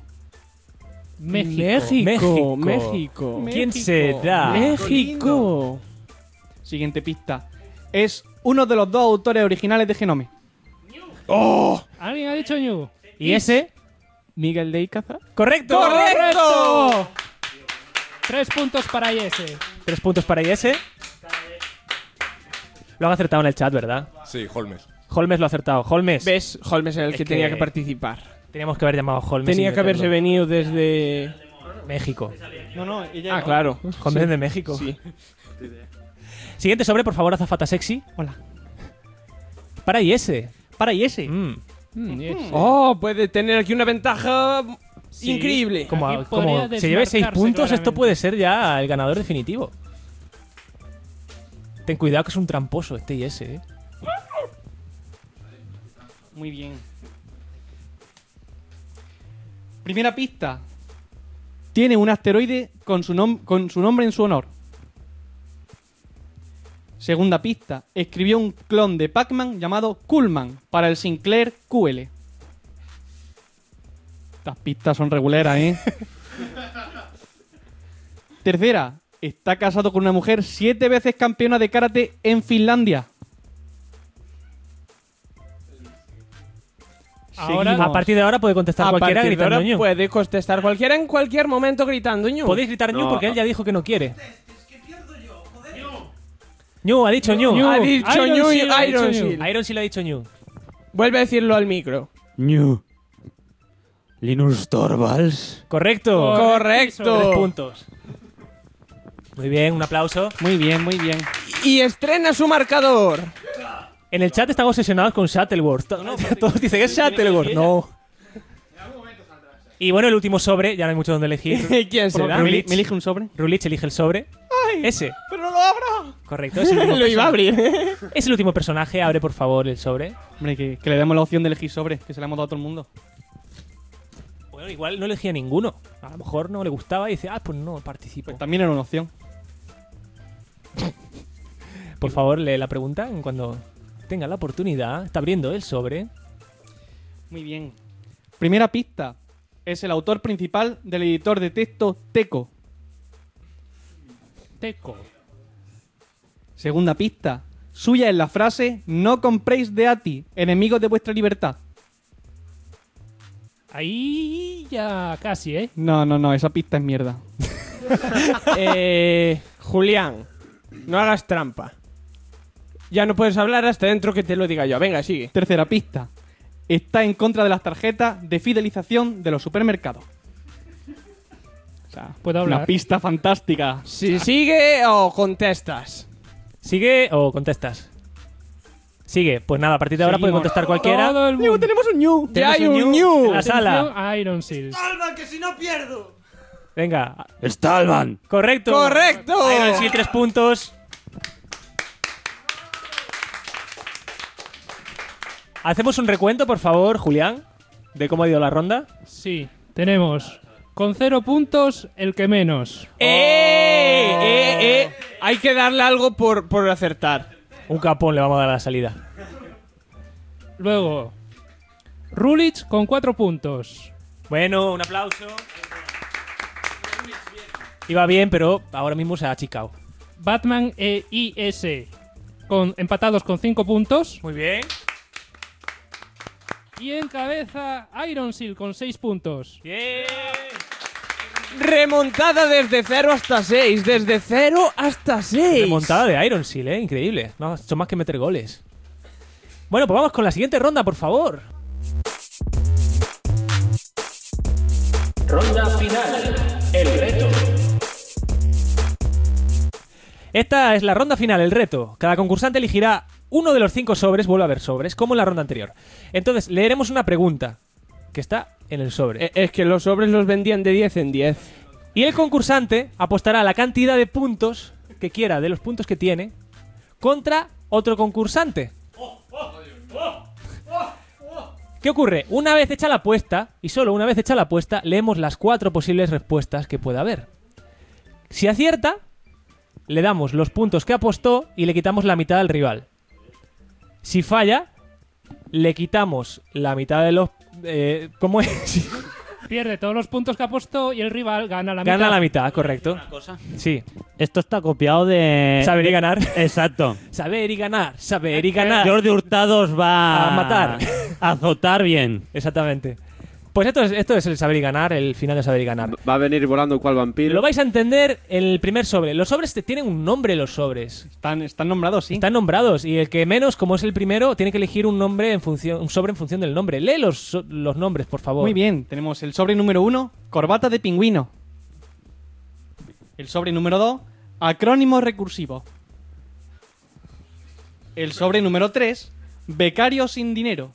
México. ¿Quién será? México. Siguiente pista. Es uno de los 2 autores originales de Genome. ¡Oh! ¿Alguien ha dicho Ñu? ¿Y ese? Miguel de Icaza. ¡Correcto! ¡Correcto! 3 puntos para IS. 3 puntos para IS. Lo han acertado en el chat, ¿verdad? Sí, Holmes. Holmes lo ha acertado. Holmes. ¿Ves? Holmes era el Es que tenía que participar. Teníamos que haber llamado a Holmes. Tenía y que haberse meterlo. venido desde... México. No, ella Ah, claro. Holmes Sí. de México. Sí. Siguiente sobre, por favor, azafata sexy. Hola. Para IS. Para IS. Oh, puede tener aquí una ventaja increíble. Como se lleve 6 puntos, esto puede ser ya el ganador definitivo. Ten cuidado que es un tramposo este IS, ¿eh? Muy bien. Primera pista. Tiene un asteroide con su nombre en su honor. Segunda pista. Escribió un clon de Pac-Man llamado Coolman para el Sinclair QL. Estas pistas son reguleras, ¿eh? Tercera. Está casado con una mujer 7 veces campeona de karate en Finlandia. Ahora, a partir de ahora puede contestar cualquiera gritando Ñu. Puede contestar cualquiera en cualquier momento gritando Ñu. Podéis gritar Ñu porque él ya dijo que no quiere. Ñu, ha dicho Ñu. Ha dicho Ñu y Iron Shield. Iron Shield ha dicho Ñu. Vuelve a decirlo al micro. Ñu. Linus Torvalds. Correcto. Correcto. 3 puntos. Muy bien, un aplauso. Muy bien, muy bien. Y estrena su marcador. En el chat están obsesionados con Shuttleworth. Todos dicen que es Shuttleworth. No. Y bueno, el último sobre, ya no hay mucho donde elegir. ¿Quién será? Rulich. ¿Me elige un sobre? Rulich elige el sobre. ¡Ay! Ese. ¡Pero no lo abra! Correcto. Es el último Lo iba a abrir. Es el último personaje. Abre, por favor, el sobre. Hombre, que le demos la opción de elegir sobre, que se la hemos dado a todo el mundo. Bueno, igual no elegía ninguno. A lo mejor no le gustaba y dice, pues no participo. Pues también era una opción. Por favor, lee la pregunta cuando tenga la oportunidad. Está abriendo el sobre. Muy bien. Primera pista. Es el autor principal del editor de texto Teco. Teco. Segunda pista. Suya es la frase no compréis de Ati, enemigos de vuestra libertad. Ahí ya casi, ¿eh? No, esa pista es mierda. Julián, no hagas trampa. Ya no puedes hablar hasta dentro que te lo diga yo. Venga, sigue. Tercera pista. Está en contra de las tarjetas de fidelización de los supermercados. O sea, ¿puedo hablar? Una pista fantástica. Si sigue o contestas. ¿Sigue o contestas? Sigue. Pues nada, a partir de ahora puede contestar cualquiera. Todo el mundo. Tenemos un ñu. Ya hay un ñu ñu. en la sala. Atención a Iron Shield. ¡Salva, que si no pierdo! Venga. Stalman. Correcto. ¡Correcto! Iron Shield, 3 puntos. ¿Hacemos un recuento, por favor, Julián? ¿De cómo ha ido la ronda? Sí, tenemos con 0 puntos el que menos. Hay que darle algo por acertar. Un capón le vamos a dar a la salida. Luego, Rulich con 4 puntos. Bueno, un aplauso. Iba bien, pero ahora mismo se ha achicado. Batman e IS empatados con 5 puntos. Muy bien. Y en cabeza Iron Shield con 6 puntos. Bien. Remontada desde 0 hasta 6. Desde 0 hasta 6. Remontada de Iron Shield, increíble. No ha hecho más que meter goles. Bueno, pues vamos con la siguiente ronda, por favor. Ronda final. El reto. Esta es la ronda final, el reto. Cada concursante elegirá uno de los 5 sobres, vuelve a haber sobres, como en la ronda anterior. Entonces, leeremos una pregunta que está en el sobre. Es que los sobres los vendían de 10 en 10. Y el concursante apostará la cantidad de puntos que quiera, de los puntos que tiene, contra otro concursante. ¿Qué ocurre? Una vez hecha la apuesta, y solo una vez hecha la apuesta, leemos las 4 posibles respuestas que pueda haber. Si acierta, le damos los puntos que apostó y le quitamos la mitad al rival. Si falla, le quitamos la mitad de los... ¿cómo es? Pierde todos los puntos que apostó y el rival gana la mitad. Gana la mitad, correcto. Una cosa. Sí. Esto está copiado de... Saber y ganar. Exacto. Saber y ganar, saber y ganar. Jordi Hurtado os va a matar. A azotar bien. Exactamente. Pues esto es el saber y ganar, el final de saber y ganar. Va a venir volando cual vampiro. Lo vais a entender en el primer sobre. Los sobres tienen un nombre, los sobres. Están nombrados, sí. Están nombrados. Y el que menos, como es el primero, tiene que elegir un sobre en función del nombre. Lee los nombres, por favor. Muy bien. Tenemos el sobre número 1, corbata de pingüino. El sobre número 2, acrónimo recursivo. El sobre número 3, becario sin dinero.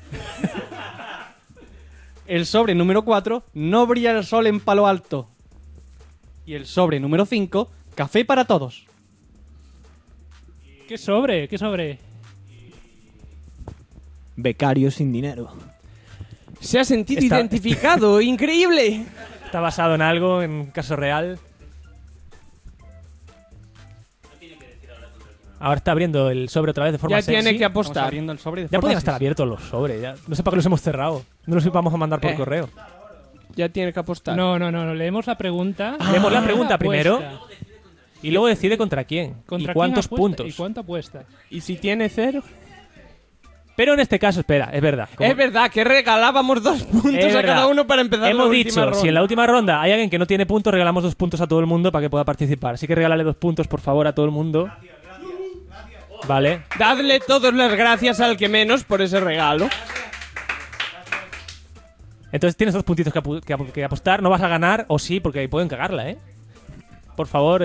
El sobre número 4, no brilla el sol en Palo Alto. Y el sobre número 5, café para todos. ¿Qué sobre? ¿Qué sobre? Becario sin dinero. Se ha sentido identificado. ¡Increíble! Está basado en algo, en un caso real. Ahora está abriendo el sobre otra vez de forma Ya sexy. tiene que apostar. Abriendo el sobre de Ya forma podían estar sexy. abiertos los sobres. Ya. No sé para qué los hemos cerrado. No los vamos a mandar por correo. Ya tiene que apostar. No. Leemos la pregunta. Leemos la pregunta primero. Apuesta. Y luego decide contra quién. ¿Contra y cuántos quién apuesta? puntos. ¿Y cuánto apuesta? ¿Y si tiene 0? Pero en este caso, espera, es verdad. Es verdad que regalábamos 2 puntos a cada uno para empezar Hemos la dicho, última ronda. si en la última ronda hay alguien que no tiene puntos, regalamos 2 puntos a todo el mundo para que pueda participar. Así que regálale 2 puntos, por favor, a todo el mundo. Vale. Dadle todas las gracias al que menos por ese regalo. Entonces tienes 2 puntitos que apostar. No vas a ganar, o sí, porque pueden cagarla, ¿eh? Por favor,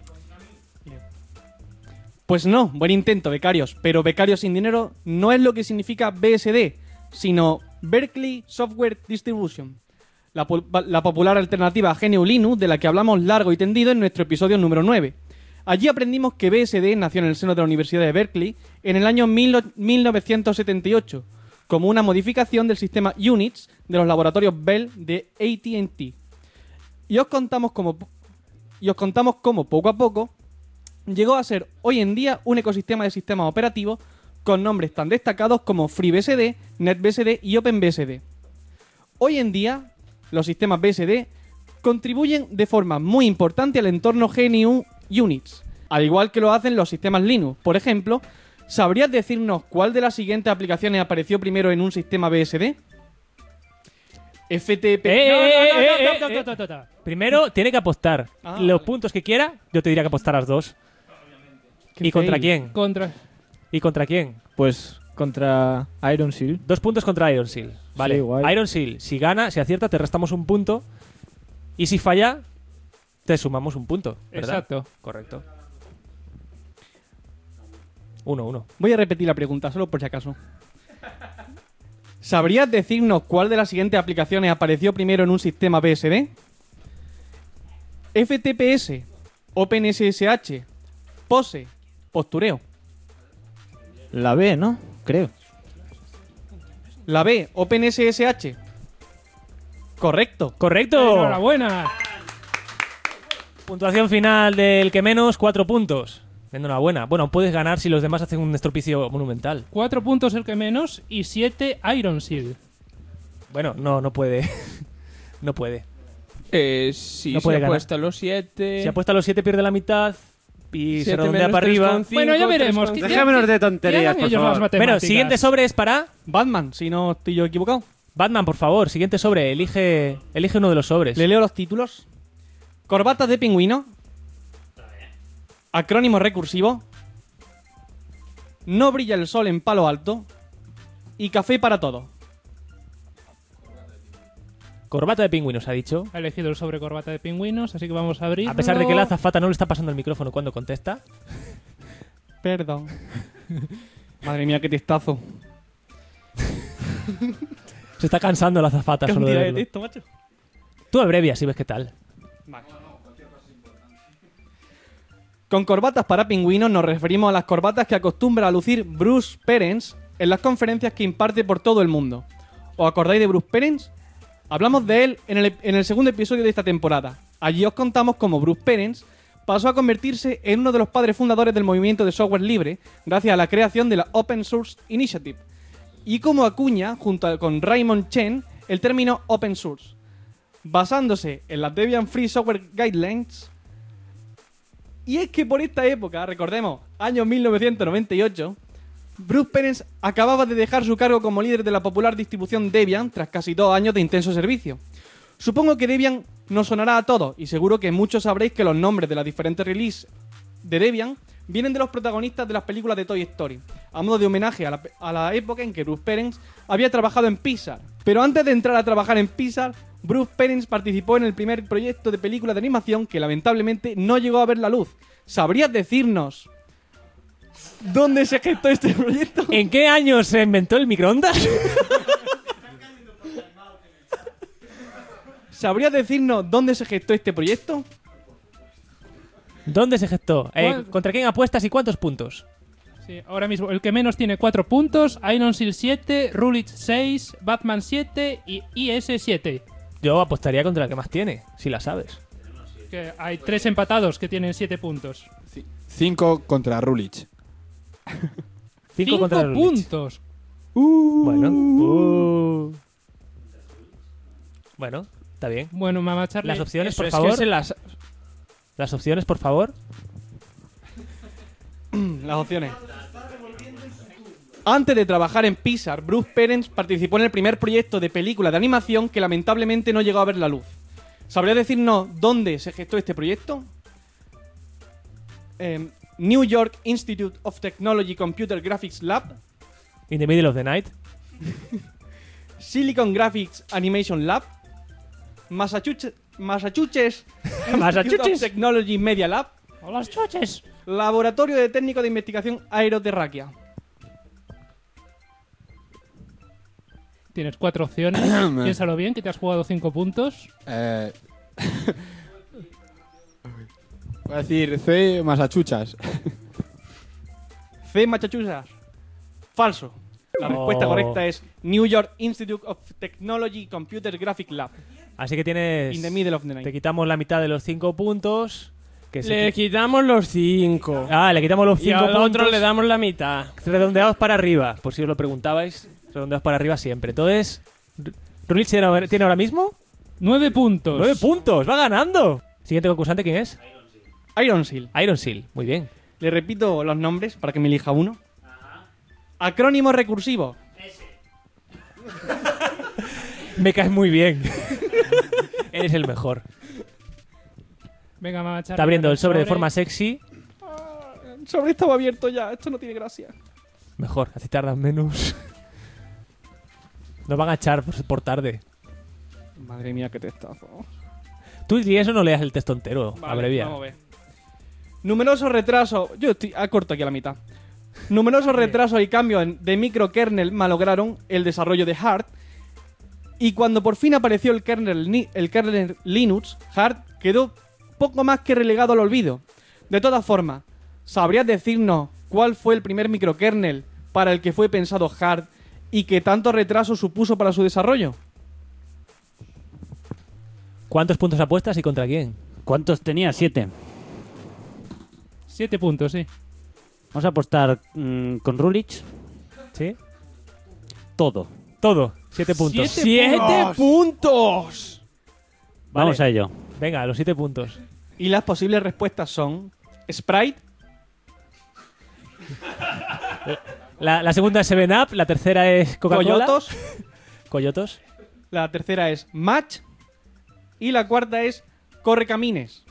Pues no, buen intento, becarios. Pero becarios sin dinero no es lo que significa BSD, sino Berkeley Software Distribution, la popular alternativa a GNU Linux de la que hablamos largo y tendido en nuestro episodio número 9. Allí aprendimos que BSD nació en el seno de la Universidad de Berkeley en el año 1978, como una modificación del sistema Unix de los laboratorios Bell de AT&T. Y os contamos cómo poco a poco llegó a ser hoy en día un ecosistema de sistemas operativos con nombres tan destacados como FreeBSD, NetBSD y OpenBSD. Hoy en día, los sistemas BSD contribuyen de forma muy importante al entorno GNU Unix, al igual que lo hacen los sistemas Linux. Por ejemplo, ¿sabrías decirnos cuál de las siguientes aplicaciones apareció primero en un sistema BSD? FTP... Primero tiene que apostar. Los puntos que quiera, yo te diría que apostaras 2. ¿Y contra quién? ¿Y contra quién? Pues contra Iron Seal. 2 puntos contra Iron Seal. Vale. Sí, guay. Iron Seal, si gana, si acierta, te restamos 1 punto. Y si falla, te sumamos 1 punto. ¿Verdad? Exacto. Correcto. 1-1. Voy a repetir la pregunta, solo por si acaso. ¿Sabrías decirnos cuál de las siguientes aplicaciones apareció primero en un sistema BSD? FTPS, OpenSSH, POSE, postureo. La B, ¿no? Creo. La B, OpenSSH. Correcto. ¡Correcto! ¡Enhorabuena! Puntuación final del que menos, 4 puntos. Enhorabuena. Bueno, puedes ganar si los demás hacen un estropicio monumental. 4 puntos el que menos y 7 Iron Seal. Bueno, no puede. No puede. Sí, No se puede ganar. apuesta los 7. Si apuesta a los 7 pierde la mitad y se 7 redondea menos para arriba. 3,5, Bueno, ya veremos. 3,5. Dejémonos de tonterías, por favor. Bueno, siguiente sobre es para Batman, si no estoy yo equivocado. Batman, por favor. Siguiente sobre. Elige uno de los sobres. Le leo los títulos. Corbatas de pingüino. Acrónimo recursivo. No brilla el sol en Palo Alto. Y café para todo. Corbata de pingüinos, ha dicho. Ha elegido el sobre corbata de pingüinos, así que vamos a abrir. A pesar de que la azafata no le está pasando el micrófono cuando contesta. Perdón. Madre mía, qué testazo. Se está cansando la azafata solo de Cantidad de verlo. texto, macho. Tú abrevia si ves qué tal. Con corbatas para pingüinos nos referimos a las corbatas que acostumbra a lucir Bruce Perens en las conferencias que imparte por todo el mundo. ¿Os acordáis de Bruce Perens? Hablamos de él en el segundo episodio de esta temporada. Allí os contamos cómo Bruce Perens pasó a convertirse en uno de los padres fundadores del movimiento de software libre gracias a la creación de la Open Source Initiative y cómo acuña, junto con Raymond Chen, el término Open Source. Basándose en las Debian Free Software Guidelines. Y es que por esta época, recordemos, año 1998, Bruce Perens acababa de dejar su cargo como líder de la popular distribución Debian tras casi 2 años de intenso servicio. Supongo que Debian nos sonará a todos y seguro que muchos sabréis que los nombres de las diferentes releases de Debian vienen de los protagonistas de las películas de Toy Story, a modo de homenaje a la época en que Bruce Perens había trabajado en Pixar. Pero antes de entrar a trabajar en Pixar, Bruce Perens participó en el primer proyecto de película de animación que lamentablemente no llegó a ver la luz. ¿Sabrías decirnos dónde se gestó este proyecto? ¿En qué año se inventó el microondas? ¿Sabrías decirnos dónde se gestó este proyecto? ¿Dónde se gestó? ¿Cuál? ¿Contra quién apuestas y cuántos puntos? Sí, ahora mismo el que menos tiene 4 puntos, Iron Seal 7, Rulich 6, Batman 7 y IS 7. Yo apostaría contra el que más tiene, si la sabes. Que hay 3 empatados que tienen 7 puntos. 5 contra Rulich. 5 contra Rulich. puntos. Bueno. Bueno, está bien. Bueno, Mamá Charlie. Las opciones, Eso por es favor. que se las... Las opciones, por favor. Las opciones. Antes de trabajar en Pixar, Bruce Perens participó en el primer proyecto de película de animación que lamentablemente no llegó a ver la luz. ¿Sabría decirnos dónde se gestó este proyecto? New York Institute of Technology Computer Graphics Lab, In the middle of the night. Silicon Graphics Animation Lab, Massachusetts Institute of Technology Media Lab, ¡Hola, chuches! Laboratorio de Técnico de Investigación Aeroterráquea. Tienes 4 opciones. Piénsalo bien, que te has jugado 5 puntos. Voy a decir C, Massachusetts. C. Massachusetts. Falso. La respuesta correcta es New York Institute of Technology Computer Graphics Lab. Así que tienes... In the middle of the night. Te quitamos la mitad de los 5 puntos. Le quitamos los 5. Ah, le quitamos los 5 Y al puntos. otro le damos la mitad. Redondeados para arriba, por si os lo preguntabais. Redondeados para arriba siempre. Entonces, ¿Rulich tiene ahora mismo? 9 puntos. 9 puntos, va ganando. Siguiente concursante, ¿quién es? Iron Seal. Iron Seal, muy bien. Le repito los nombres para que me elija uno. Acrónimo recursivo. Me caes muy bien. Eres el mejor. Venga, Mama Charlie. Está abriendo el sobre de forma sexy. El sobre estaba abierto ya, esto no tiene gracia. Mejor, así tardan menos. Nos van a echar por tarde. Madre mía, qué testazo. Tú y eso no leas el texto entero, Vale, abrevia. vamos a ver. Numerosos retrasos. Yo estoy corto aquí a la mitad. Numerosos retrasos y cambios de microkernel malograron el desarrollo de Hard. Y cuando por fin apareció el kernel Linux, Hard quedó poco más que relegado al olvido. De todas formas, ¿sabrías decirnos cuál fue el primer microkernel para el que fue pensado Hard y que tanto retraso supuso para su desarrollo? ¿Cuántos puntos apuestas y contra quién? ¿Cuántos tenía? 7. 7 puntos, sí. Vamos a apostar con Rulich. ¿Sí? Todo. Todo. 7 puntos. 7 puntos. Vamos a ello. Venga, los 7 puntos. Y las posibles respuestas son Sprite. La segunda es 7-Up, la tercera es Coca-Cola. Coyotos. Coyotos. La tercera es Match. Y la cuarta es Correcamines.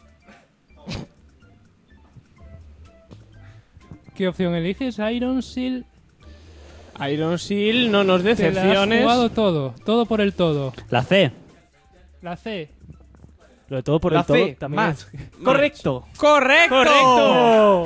¿Qué opción eliges? Iron Seal. Iron Seal, no nos Te la has decepciones. jugado todo. Todo por el todo. La C. La C. Lo de todo por La el todo C, también Match. es- Correcto. ¡Correcto! ¡Correcto!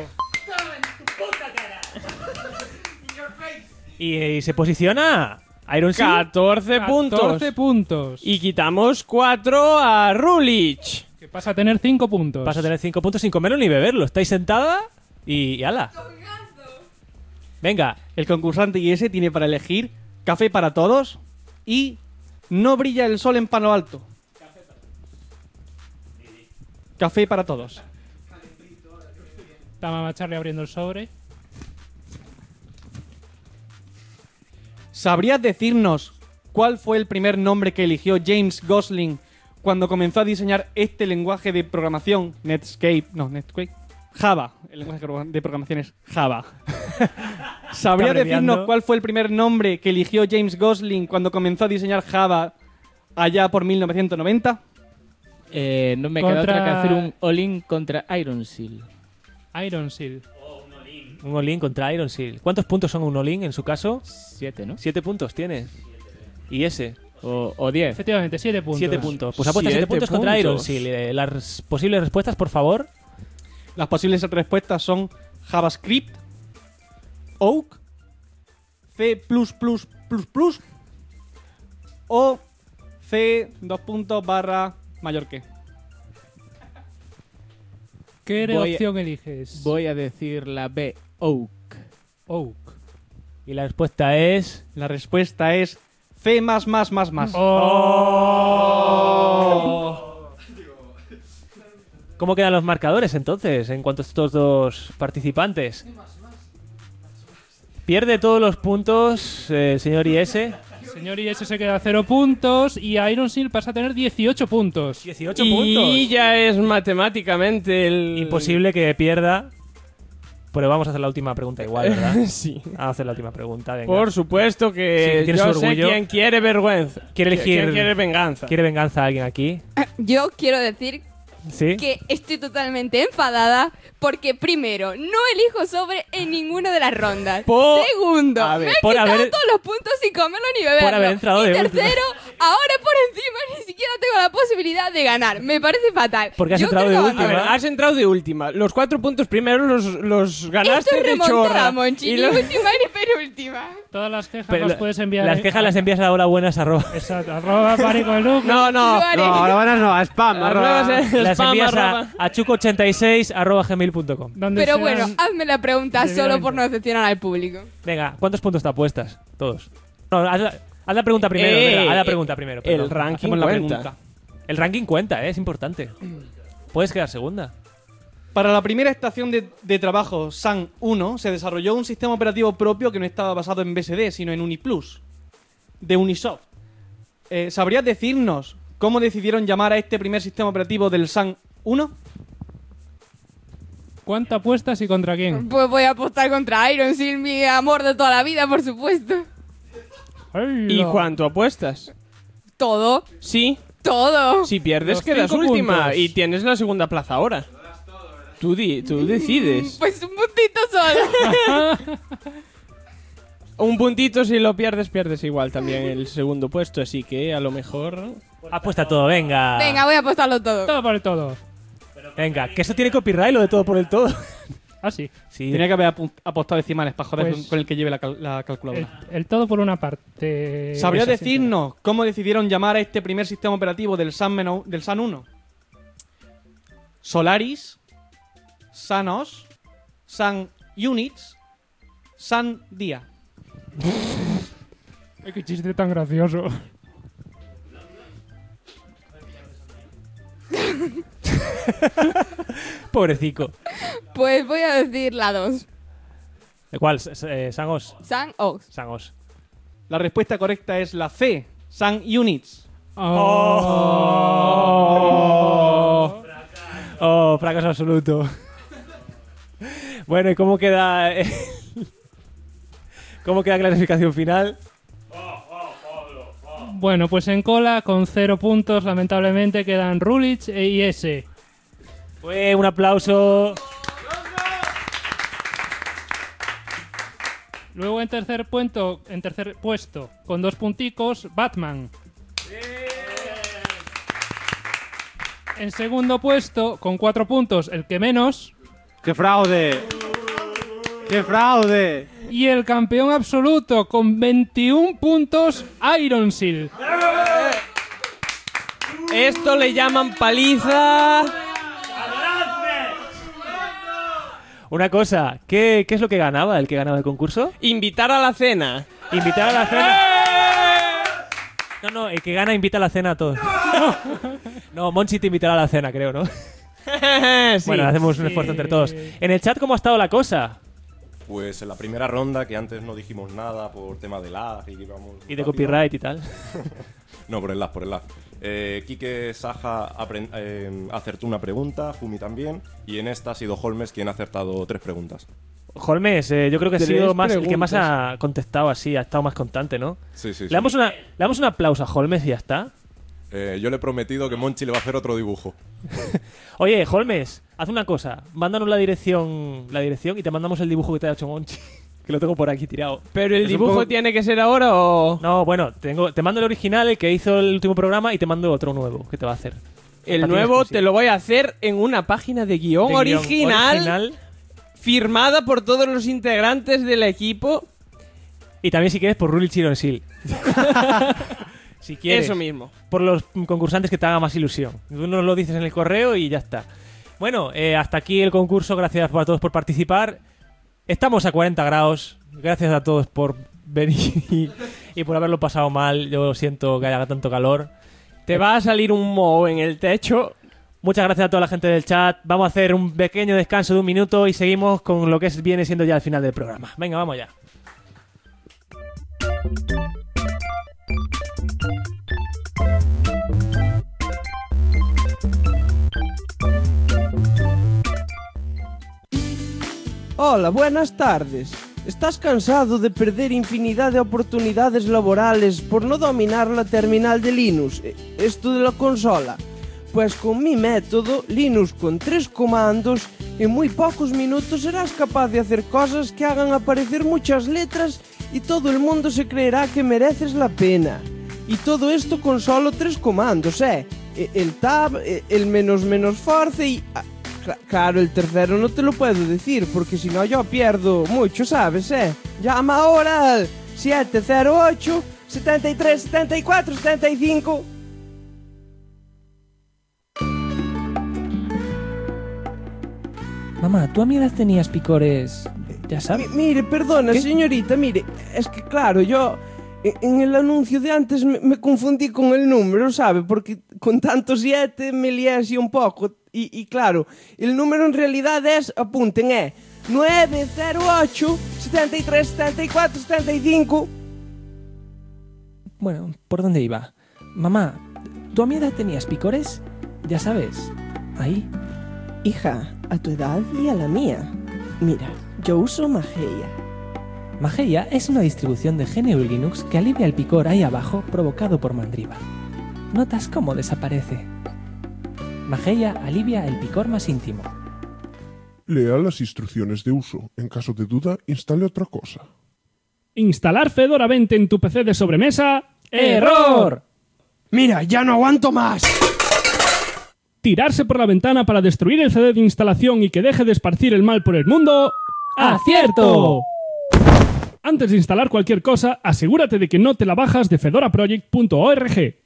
Y se posiciona Iron Seal. 14 puntos. 14 puntos. Y quitamos 4 a Rulich. Que pasa a tener 5 puntos. Vas a tener 5 puntos sin comerlo ni beberlo. Estáis sentada y ala. Venga. El concursante IS tiene para elegir Café para Todos y No brilla el sol en Palo Alto. Café para Todos. Está Mama Charlie abriendo el sobre. ¿Sabrías decirnos cuál fue el primer nombre que eligió James Gosling cuando comenzó a diseñar este lenguaje de programación? Netscape. Java. El lenguaje de programación es Java. ¿Sabrías abreviando. decirnos cuál fue el primer nombre que eligió James Gosling cuando comenzó a diseñar Java allá por 1990? No me queda otra que hacer un all-in contra Iron Seal. Iron Seal. Un all-in contra Iron Seal. ¿Cuántos puntos son un all-in en su caso? 7, ¿no? 7 puntos tiene. ¿Y ese? O 10. Efectivamente, 7 puntos. 7 puntos. Pues apuesta 7 7 puntos contra Iron puntos. Seal. Las posibles respuestas, por favor. Las posibles respuestas son JavaScript, Oak, C++++, o C /mayor que. ¿Qué Voy a- opción eliges? Voy a decir la B, Oak. Oak. Y la respuesta es... La respuesta es C++++. ¿Cómo quedan los marcadores entonces en cuanto a estos dos participantes? Pierde todos los puntos, señor IS. Señor IS se queda a 0 puntos y Iron Seal pasa a tener 18 puntos. 18 Y puntos. ya es matemáticamente el... Imposible que pierda. Pero vamos a hacer la última pregunta igual, ¿verdad? Sí. Vamos a hacer la última pregunta, venga. Por supuesto Sí, que tienes yo orgullo. sé quién quiere vergüenza. Quiere elegir... ¿Quién quiere venganza? ¿Quiere venganza a alguien aquí? Yo quiero decir Sí. que estoy totalmente enfadada porque, primero, no elijo sobre en ninguna de las rondas. Segundo, A ver, me he por quitado haber- todos los puntos sin comerlo ni beberlo. Por haber entrado y de tercero, ahora por encima ni siquiera tengo la posibilidad de ganar. Me parece fatal. Porque has Yo entrado creo de que última. A ver, has entrado de última. Los 4 puntos primeros los ganaste Esto es de remontada, chorra. Monchi, Y ni lo- última ni penúltima. Todas las quejas Pero las puedes enviar. Las quejas las envías a holabuenas arroba. Exacto, arroba maricoluk. No, no. Lo haré. No, ahora buenas no, a spam. Las Spam, envías arroba. a chuco86@gmail.com. Pero bueno, hazme la pregunta solo por no decepcionar al público. Venga, ¿cuántos puntos te apuestas? Todos. No, haz la pregunta primero. Haz la pregunta primero. el perdón. ranking Hacemos la cuenta. pregunta. El ranking cuenta, es importante. Puedes quedar segunda. Para la primera estación de trabajo, Sun 1, se desarrolló un sistema operativo propio que no estaba basado en BSD, sino en UniPlus, de Unisoft. ¿Sabrías decirnos cómo decidieron llamar a este primer sistema operativo del Sun 1? ¿Cuánto apuestas y contra quién? Pues voy a apostar contra Iron Seal, mi amor de toda la vida, por supuesto. ¿Y cuánto apuestas? Todo. Sí. Todo. Si pierdes, Los quedas 5 última puntos. y tienes la segunda plaza ahora. Tú decides. Pues un puntito solo. Un puntito, si lo pierdes, pierdes igual también el segundo puesto. Así que a lo mejor. Apuesta todo, venga. Venga, voy a apostarlo todo. Todo por el todo. Venga, que eso tiene copyright, lo de todo por el todo. Ah, sí. Sí. Tenía que haber apostado decimales para joder Pues- con el que lleve la calculadora. El todo por una parte. ¿Sabrías Es así. decirnos cómo decidieron llamar a este primer sistema operativo del Sun 1? Solaris, Sanos, Sun Units, Sun Dia. Ay, qué chiste tan gracioso. Pobrecico. Pues voy a decir la 2. ¿De cuál? ¿Sangos? San Ox. Sangos. La respuesta correcta es la C, Sun Units. Oh, fracaso absoluto. Bueno, ¿y cómo queda? ¿Cómo queda la clasificación final? Bueno, pues en cola, con 0 puntos, lamentablemente quedan Rulich e IS. Fue un aplauso. Luego en tercer puesto, con 2 punticos, Batman. En segundo puesto, con 4 puntos, el que menos. ¡Qué fraude! ¡Qué fraude! Y el campeón absoluto, con 21 puntos, Iron Seal. Esto le llaman paliza. Una cosa, ¿qué es lo que ganaba el que ganaba el concurso? Invitar a la cena. Invitar a la cena. No, el que gana invita a la cena a todos. No, Monchi te invitará a la cena, creo, ¿no? Sí. Bueno, hacemos un esfuerzo entre todos. En el chat, ¿cómo ha estado la cosa? Pues en la primera ronda, que antes no dijimos nada por tema de lag y que íbamos Y de rápido. copyright y tal. No, por el lag. Quique Saja acertó una pregunta, Fumi también, y en esta ha sido Holmes quien ha acertado 3 preguntas. Holmes, yo creo que ha 3 sido más el que más preguntas. ha contestado así, ha estado más constante, ¿no? Sí, sí, Le sí. damos un aplauso a Holmes y ya está. Yo le he prometido que Monchi le va a hacer otro dibujo. Oye, Holmes, haz una cosa. Mándanos la dirección y te mandamos el dibujo que te ha hecho Monchi. Que lo tengo por aquí tirado. ¿Pero el Es un dibujo poco- tiene que ser ahora o...? No, bueno, te mando el original, el que hizo el último programa, y te mando otro nuevo que te va a hacer. El Para ti nuevo exclusivo. te lo voy a hacer en una página de guión, De guión original, firmada por todos los integrantes del equipo. Y también, si quieres, por Ruli Chironsil. Si quieres. Eso mismo. Por los concursantes que te haga más ilusión. Tú nos lo dices en el correo y ya está. Bueno, hasta aquí el concurso. Gracias a todos por participar. Estamos a 40 grados. Gracias a todos por venir y por haberlo pasado mal. Yo siento que haya tanto calor. Te va a salir un moho en el techo. Muchas gracias a toda la gente del chat. Vamos a hacer un pequeño descanso de 1 minuto y seguimos con lo que viene siendo ya el final del programa. Venga, vamos ya. Hola, buenas tardes. ¿Estás cansado de perder infinidad de oportunidades laborales por no dominar la terminal de Linux, esto de la consola? Pues con mi método, Linux con 3 comandos, en muy pocos minutos serás capaz de hacer cosas que hagan aparecer muchas letras y todo el mundo se creerá que mereces la pena. Y todo esto con solo 3 comandos, el tab, el menos force y... claro, el tercero no te lo puedo decir, porque si no yo pierdo mucho, ¿sabes, Llama ahora al 708 73 74 75. Mamá, ¿tú a mi edad tenías picores? Ya sabes. Mire, perdona, ¿Qué? señorita, mire, es que claro, yo en el anuncio de antes me confundí con el número, ¿sabe? Porque con tanto 7 me lié así un poco. Y claro, el número en realidad es, apunten, 908 73 74 75. Bueno, ¿por dónde iba? Mamá, ¿tú a mi edad tenías picores? Ya sabes, ahí. Hija, a tu edad y a la mía. Mira, yo uso Mageia. Mageia es una distribución de GNU Linux que alivia el picor ahí abajo provocado por Mandriva. ¿Notas cómo desaparece? Mageia alivia el picor más íntimo. Lea las instrucciones de uso. En caso de duda, instale otra cosa. Instalar Fedora 20 en tu PC de sobremesa. ¡Error! Mira, ya no aguanto más. Tirarse por la ventana para destruir el CD de instalación y que deje de esparcir el mal por el mundo. ¡Acierto! Antes de instalar cualquier cosa, asegúrate de que no te la bajas de fedoraproject.org.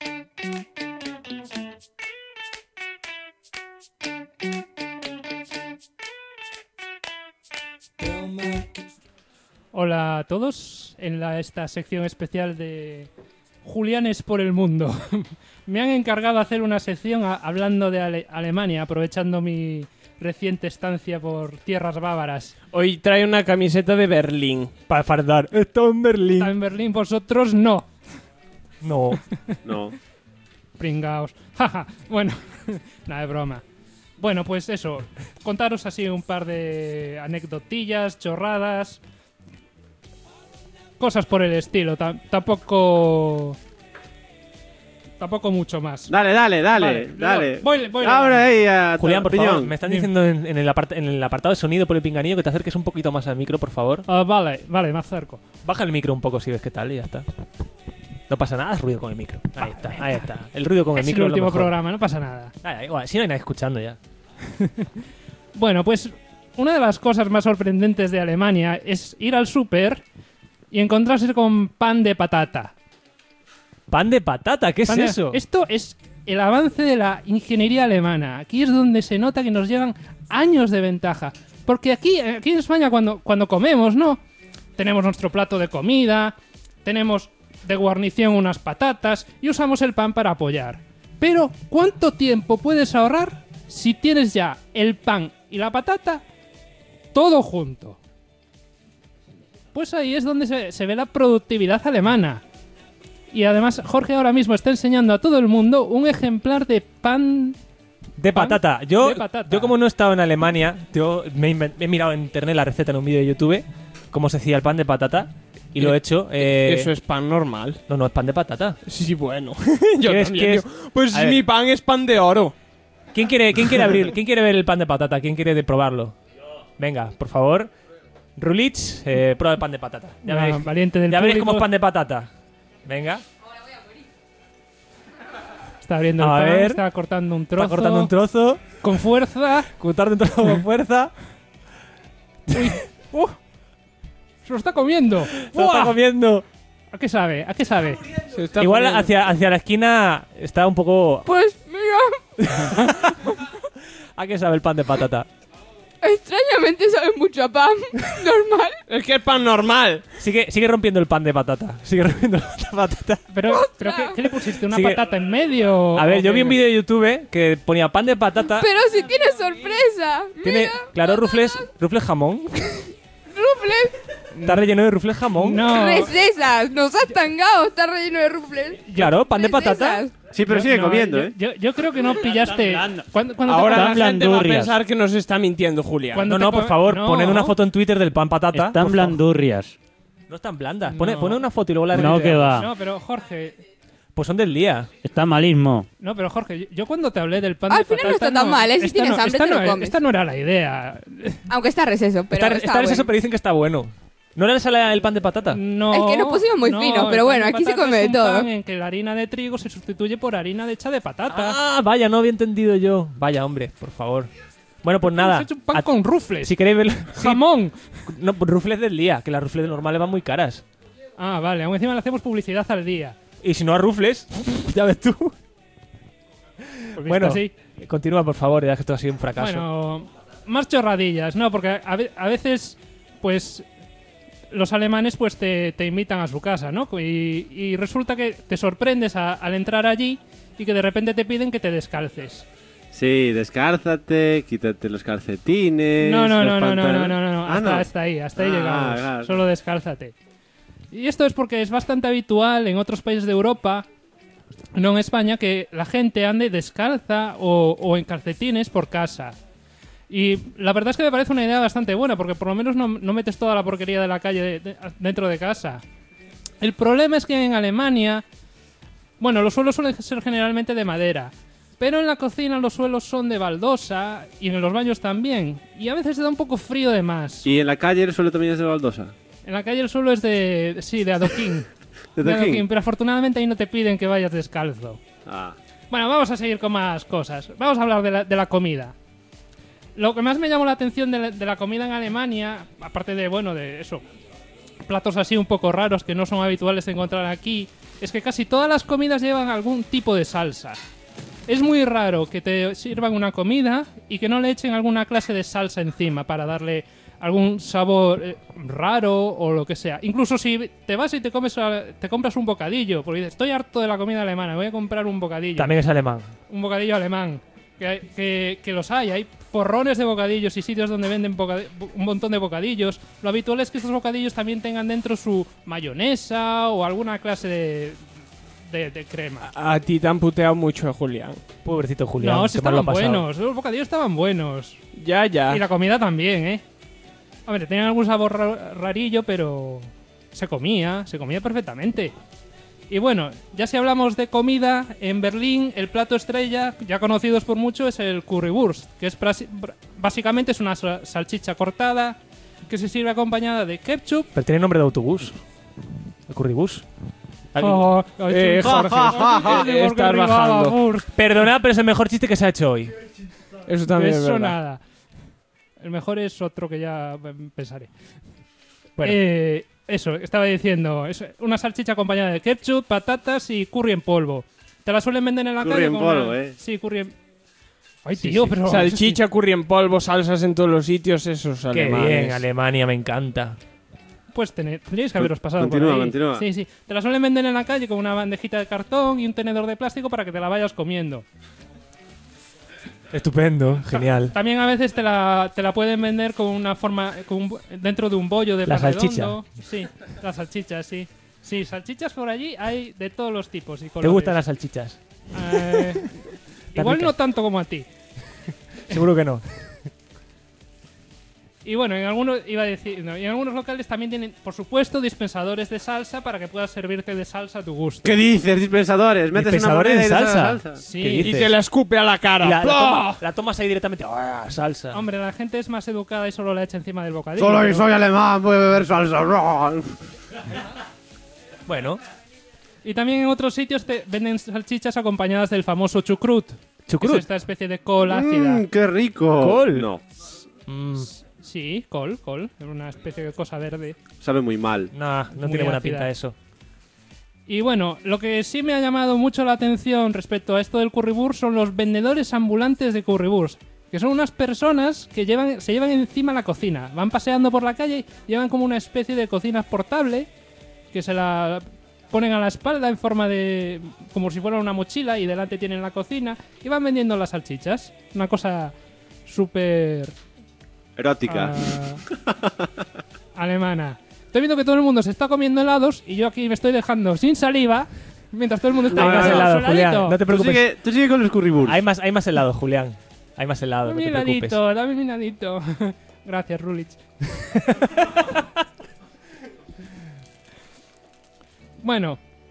Hola a todos en esta sección especial de Julianes por el Mundo. Me han encargado hacer una sección hablando de Alemania, aprovechando mi reciente estancia por tierras bávaras. Hoy trae una camiseta de Berlín para fardar. Está en Berlín. ¿Está en Berlín? Vosotros no. No. No. Pringaos. Jaja. Bueno, nada de broma. Bueno, pues eso. Contaros así un par de anecdotillas, chorradas, cosas por el estilo. Tampoco mucho más. Dale. Vale, voy Ahora ahí a Julián, por opinión. favor, me están diciendo en el apartado de sonido por el pinganillo que te acerques un poquito más al micro, por favor. Vale, me acerco. Baja el micro un poco si ves qué tal y ya está. No pasa nada, es ruido con el micro. Ahí está. El ruido con el Es micro el último es lo mejor. programa, no pasa nada. Igual, si no hay nadie escuchando ya. Bueno, pues una de las cosas más sorprendentes de Alemania es ir al súper y encontrarse con pan de patata. ¿Pan de patata? ¿Qué es eso? Esto es el avance de la ingeniería alemana. Aquí es donde se nota que nos llevan años de ventaja. Porque aquí en España cuando comemos, ¿no? Tenemos nuestro plato de comida, tenemos de guarnición unas patatas y usamos el pan para apoyar. Pero, ¿cuánto tiempo puedes ahorrar si tienes ya el pan y la patata todo junto? Pues ahí es donde se ve la productividad alemana. Y además, Jorge ahora mismo está enseñando a todo el mundo un ejemplar de pan... De patata. Yo como no he estado en Alemania, yo he mirado en internet la receta en un vídeo de YouTube, cómo se hacía el pan de patata, y lo he hecho. Eso es pan normal. No, es pan de patata. Sí, bueno. Yo ¿Qué es? también. Pues mi pan es pan de oro. ¿Quién quiere ver el pan de patata? ¿Quién quiere probarlo? Venga, por favor. Rulich, prueba el pan de patata. Ya veréis, valiente del veréis público. cómo es pan de patata. Venga. Está abriendo el A pan, ver. está cortando un trozo. Está cortando un trozo. Con fuerza. Cortando un trozo con fuerza. Uy. Se lo está comiendo. Se lo está comiendo. ¿A qué sabe? Igual hacia la esquina está un poco... Pues mira, ¿A qué sabe el pan de patata? extrañamente sabe mucho a pan. Normal. Es que es pan normal. Sigue rompiendo el pan de patata. Sigue rompiendo el pan de patata. Pero ¿qué le pusiste? ¿Una Sigue- patata en medio? A ver, yo ¿O vi qué? un vídeo de YouTube que ponía pan de patata. Pero si tiene sorpresa. Tiene, claro, rufles jamón. Rufles. Está relleno de rufles jamón. Recesas. Nos has tangado. Está relleno de rufles. Claro, pan de patata. Recesas. Sí, pero sigue comiendo, ¿eh? Yo creo que no pillaste. Cuando Ahora te la gente va a pensar que nos está mintiendo, Julián. No, por favor, poned una foto en Twitter del pan patata. Están blandurrias. No están blandas. Pone una foto y luego la No, que va. No, pero Jorge. Pues son del día. Está malismo. No, pero Jorge, yo cuando te hablé del pan Al de final no patata... está tan mal, ¿eh? Si esta tienes hambre, te lo comes. Esta no era la idea. Aunque está receso, pero Está receso, bueno. pero dicen que está bueno. ¿No le sale el pan de patata? No, Es que nos pusimos muy finos, pero el bueno, pan de aquí se patata come es de un todo. pan en que la harina de trigo se sustituye por harina hecha de patata. Ah, vaya, no había entendido yo. Vaya, hombre, por favor. Bueno, pues nada. Has hecho un pan con rufles. Si queréis ver... ¡Jamón! No, pues rufles del día, que las rufles normales van muy caras. Ah, vale, aún encima le hacemos publicidad al día. Y si no a rufles, ya ves tú. Pues Bueno, así. continúa, por favor, ya que esto ha sido un fracaso. Bueno, más chorradillas, ¿no? Porque a veces, pues, los alemanes pues te invitan a su casa, ¿no? Y resulta que te sorprendes al entrar allí y que de repente te piden que te descalces. Sí, descálzate, quítate los calcetines. No, los pantalones. hasta ahí llegamos. Claro. Solo descálzate. Y esto es porque es bastante habitual en otros países de Europa, no en España, que la gente ande descalza o en calcetines por casa. Y la verdad es que me parece una idea bastante buena, porque por lo menos no metes toda la porquería de la calle dentro de casa. El problema es que en Alemania, bueno, los suelos suelen ser generalmente de madera, pero en la cocina los suelos son de baldosa y en los baños también. Y a veces te da un poco frío de más. ¿Y en la calle el suelo también es de baldosa? En la calle el suelo es de adoquín. ¿De adoquín? Pero afortunadamente ahí no te piden que vayas descalzo. Ah. Bueno, vamos a seguir con más cosas. Vamos a hablar de la comida. Lo que más me llamó la atención de la comida en Alemania, aparte de eso, platos así un poco raros que no son habituales de encontrar aquí, es que casi todas las comidas llevan algún tipo de salsa. Es muy raro que te sirvan una comida y que no le echen alguna clase de salsa encima para darle algún sabor raro o lo que sea. Incluso si te vas y te compras un bocadillo, porque dices, estoy harto de la comida alemana, voy a comprar un bocadillo. También es alemán. Un bocadillo alemán. Que los hay porrones de bocadillos y sitios donde venden un montón de bocadillos. Lo habitual es que estos bocadillos también tengan dentro su mayonesa o alguna clase de crema. A ti te han puteado mucho, Julián. Pobrecito Julián. No, si estaban buenos. Los bocadillos estaban buenos. Ya. Y la comida también, ¿eh? Hombre, tenían algún sabor rarillo, pero se comía perfectamente. Y bueno, ya si hablamos de comida, en Berlín el plato estrella, ya conocidos por mucho, es el Currywurst, que es básicamente es una salchicha cortada que se sirve acompañada de ketchup. Pero tiene nombre de autobús. El Currywurst. Jorge, estás bajando. Perdonad, pero es el mejor chiste que se ha hecho hoy. Eso también es verdad. Nada. El mejor es otro que ya pensaré. Bueno. Eso, estaba diciendo, es una salchicha acompañada de ketchup, patatas y curry en polvo. Te la suelen vender en la calle. Curry en polvo, Sí, curry en... Ay, Sí, tío, sí. pero... Salchicha, curry en polvo, salsas en todos los sitios, esos Qué alemanes. bien, Alemania, me encanta. Pues tendríais que haberos pasado Continúa, por ahí. continúa. Sí, sí. Te la suelen vender en la calle con una bandejita de cartón y un tenedor de plástico para que te la vayas comiendo. Estupendo, genial. También a veces te la pueden vender con una forma... dentro de un bollo de La pan salchicha. redondo. Sí, las salchichas, sí. Sí, salchichas por allí hay de todos los tipos y ¿Te colores. gustan las salchichas? Igual ricas. no tanto como a ti. Seguro que no. Y bueno, en algunos locales también tienen, por supuesto, dispensadores de salsa para que puedas servirte de salsa a tu gusto. ¿Qué dices? Dispensadores. Metes una ¿Dispensadores moneda de y te sale salsa? salsa. Sí. ¿Qué Y te la escupe a la cara. Y ¡Plah! la tomas ahí directamente. ¡Ah, salsa! Hombre, la gente es más educada y solo la echa encima del bocadillo. Solo pero- soy alemán, voy a beber salsa. Bueno, Y también en otros sitios te venden salchichas acompañadas del famoso chucrut. ¿Chucrut? Es esta especie de col ácida. ¡Qué rico! ¿Col? No, Sí, col. Es una especie de cosa verde. sabe muy mal. no Muy tiene buena ácida. pinta eso. Y bueno, lo que sí me ha llamado mucho la atención respecto a esto del currywurst son los vendedores ambulantes de currywurst, que son unas personas que se llevan encima la cocina. Van paseando por la calle, llevan como una especie de cocina portable que se la ponen a la espalda en forma de... como si fuera una mochila, y delante tienen la cocina y van vendiendo las salchichas. Una cosa súper... Erótica. alemana. Estoy viendo que todo el mundo se está comiendo helados y yo aquí me estoy dejando sin saliva mientras todo el mundo está Hay más comiendo helado, su Julián. heladito. No te preocupes. Tú sigue con los currywurst. Hay más helado, Julián. Hay más helado, no Dame te un preocupes. heladito, dame un heladito. Gracias, Rulich. Bueno,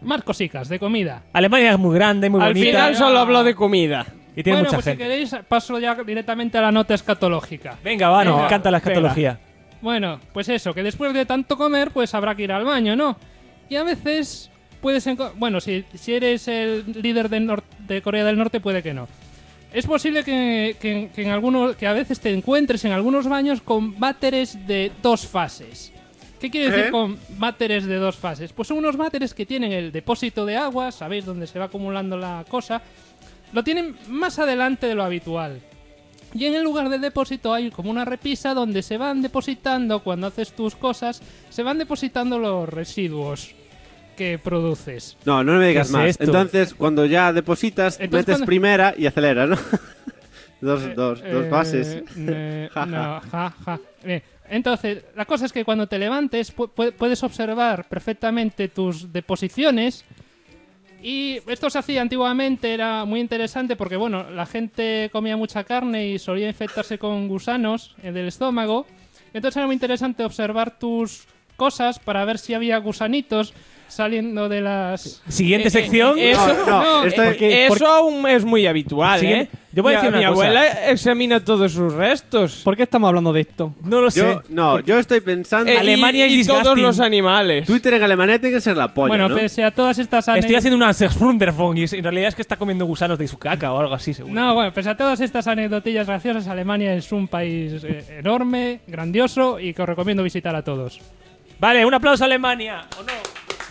más cositas de comida. Alemania es muy grande, muy Al bonita. final solo habló de comida. Y tiene Bueno, mucha pues gente. si queréis paso ya directamente a la nota escatológica. Venga, va, nos Venga, encanta la venga. escatología. Bueno, pues eso, que después de tanto comer, pues habrá que ir al baño, ¿no? Y a veces puedes... Bueno, si eres el líder de Corea del Norte, puede que no. Es posible que a veces te encuentres en algunos baños con váteres de 2 fases. ¿Qué quiere decir con váteres de 2 fases? Pues son unos váteres que tienen el depósito de agua, ¿sabéis? Donde se va acumulando la cosa. Lo tienen más adelante de lo habitual. Y en el lugar del depósito hay como una repisa donde se van depositando, cuando haces tus cosas, se van depositando los residuos que produces. No me digas más. esto? Entonces, cuando ya depositas, metes cuando- primera y aceleras, ¿no? dos fases. Ja, No, ja. Bien. Entonces, la cosa es que cuando te levantes puedes observar perfectamente tus deposiciones. Y esto se hacía antiguamente, era muy interesante porque, bueno, la gente comía mucha carne y solía infectarse con gusanos del estómago. Entonces era muy interesante observar tus cosas para ver si había gusanitos saliendo de las... Siguiente sección. Eso aún es muy habitual, Siguiente. Yo voy a decir mi una cosa. abuela examina todos sus restos. ¿Por qué estamos hablando de esto? No lo sé. Yo estoy pensando... Alemania y es todos disgusting. los animales. Twitter en Alemania tiene que ser la polla, Bueno, ¿no? pese a todas estas Estoy haciendo una Sexrunderfong y en realidad es que está comiendo gusanos de su caca o algo así, seguro. No, bueno, pese a todas estas anecdotillas graciosas, Alemania es un país enorme, grandioso y que os recomiendo visitar a todos. Vale, un aplauso a Alemania. ¿O no?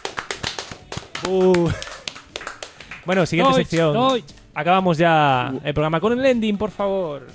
Bueno, siguiente Deutsch, sección. Deutsch. Acabamos ya el programa con el ending, por favor.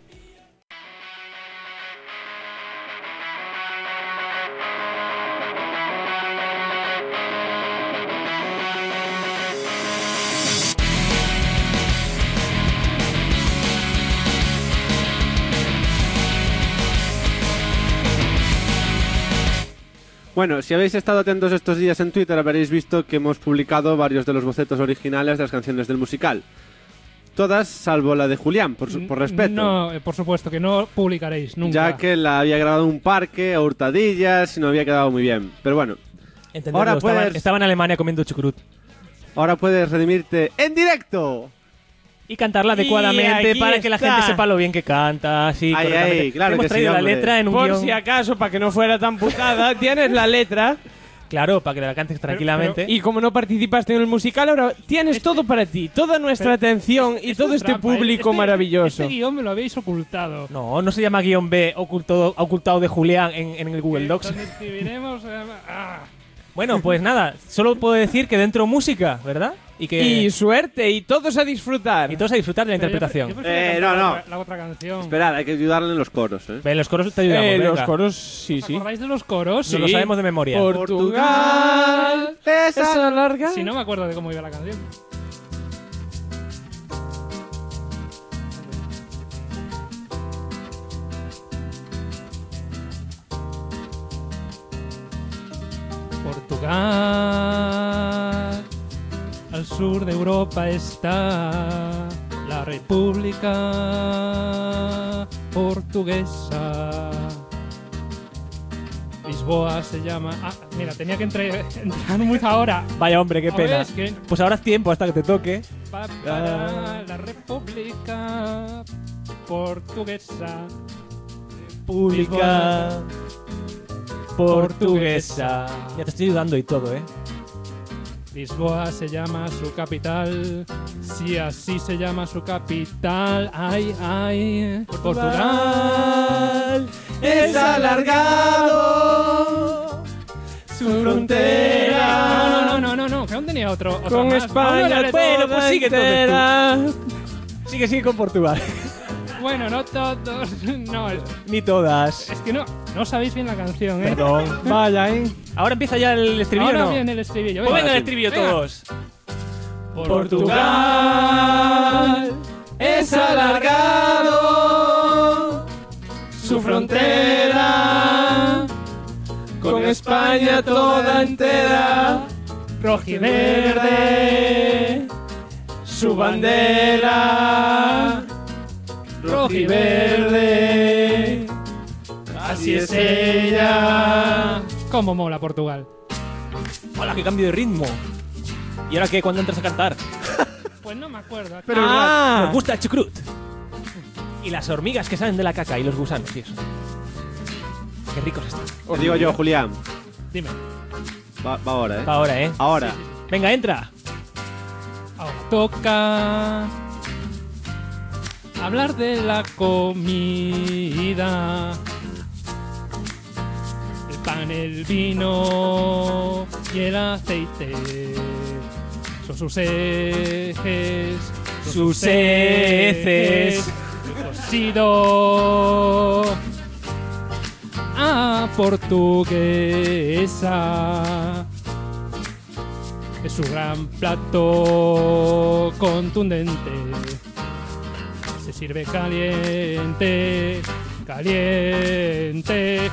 Bueno, si habéis estado atentos estos días en Twitter, habréis visto que hemos publicado varios de los bocetos originales de las canciones del musical. Todas, salvo la de Julián, por respeto. No, por supuesto, que no publicaréis nunca. Ya que la había grabado en un parque, a hurtadillas, y no había quedado muy bien. Pero bueno, Entenderlo, ahora puedes, estaba en Alemania comiendo chucrut. ahora puedes redimirte en directo. Y cantarla adecuadamente aquí para que la está. gente sepa lo bien que canta. Así, Ay, correctamente. ay, claro Hemos que sí, traído la hombre. letra en un Por guión. si acaso, para que no fuera tan putada, tienes la letra. Claro, para que la cantes tranquilamente. Y como no participaste en el musical, ahora tienes todo para ti, toda nuestra atención y todo es este trampa, ¿eh? público maravilloso. Este guión me lo habéis ocultado. No se llama guión B ocultado de Julián en el Google Docs. Donde escribiremos... Bueno, pues nada, solo puedo decir que dentro música, ¿verdad? Y suerte, y todos a disfrutar. Y todos a disfrutar de la interpretación. La otra canción. Esperad, hay que ayudarle en los coros, ¿eh? En los coros te ayudamos, Los venga. coros, sí, ¿Os acordáis de los coros? Nos lo sabemos de memoria. Portugal, esa larga. Si no me acuerdo de cómo iba la canción. Portugal, al sur de Europa está la República Portuguesa. Lisboa se llama... Ah, mira, tenía que entrar muy ahora. Vaya hombre, qué Joder, pena. es que- Pues ahora es tiempo hasta que te toque. Para la República Portuguesa. Pública Portuguesa. Ya te estoy ayudando y todo, ¿eh? Lisboa se llama su capital. Si así se llama su capital. Ay, ay. Portugal es alargado su frontera. No, que aún tenía otro Con más. España Bueno, pues sigue entera. entonces tú. Sigue con Portugal. Bueno, no todos. No, Ni todas. es que no sabéis bien la canción, ¿eh? Perdón. Vaya, ¿eh? Ahora empieza ya el estribillo, Ahora ¿no? viene el estribillo. Pues venga el sí. estribillo Venga. todos. Portugal es alargado su frontera con España toda entera, rojiverde su bandera, rojiverde, así es ella. ¿Cómo mola Portugal? Hola, qué cambio de ritmo. ¿Y ahora qué? ¿Cuándo entras a cantar? Pues no me acuerdo. Nos gusta el chucrut. Y las hormigas que salen de la caca y los gusanos y eso. Qué ricos están. Te digo yo, Julián. Dime. Va ahora, Va ahora, ¿eh? Ahora. Venga, entra. Ahora toca hablar de la comida. El pan, el vino y el aceite son sus ejes. Sus heces. Cocido a portuguesa. Es su gran plato contundente. Se sirve caliente, caliente.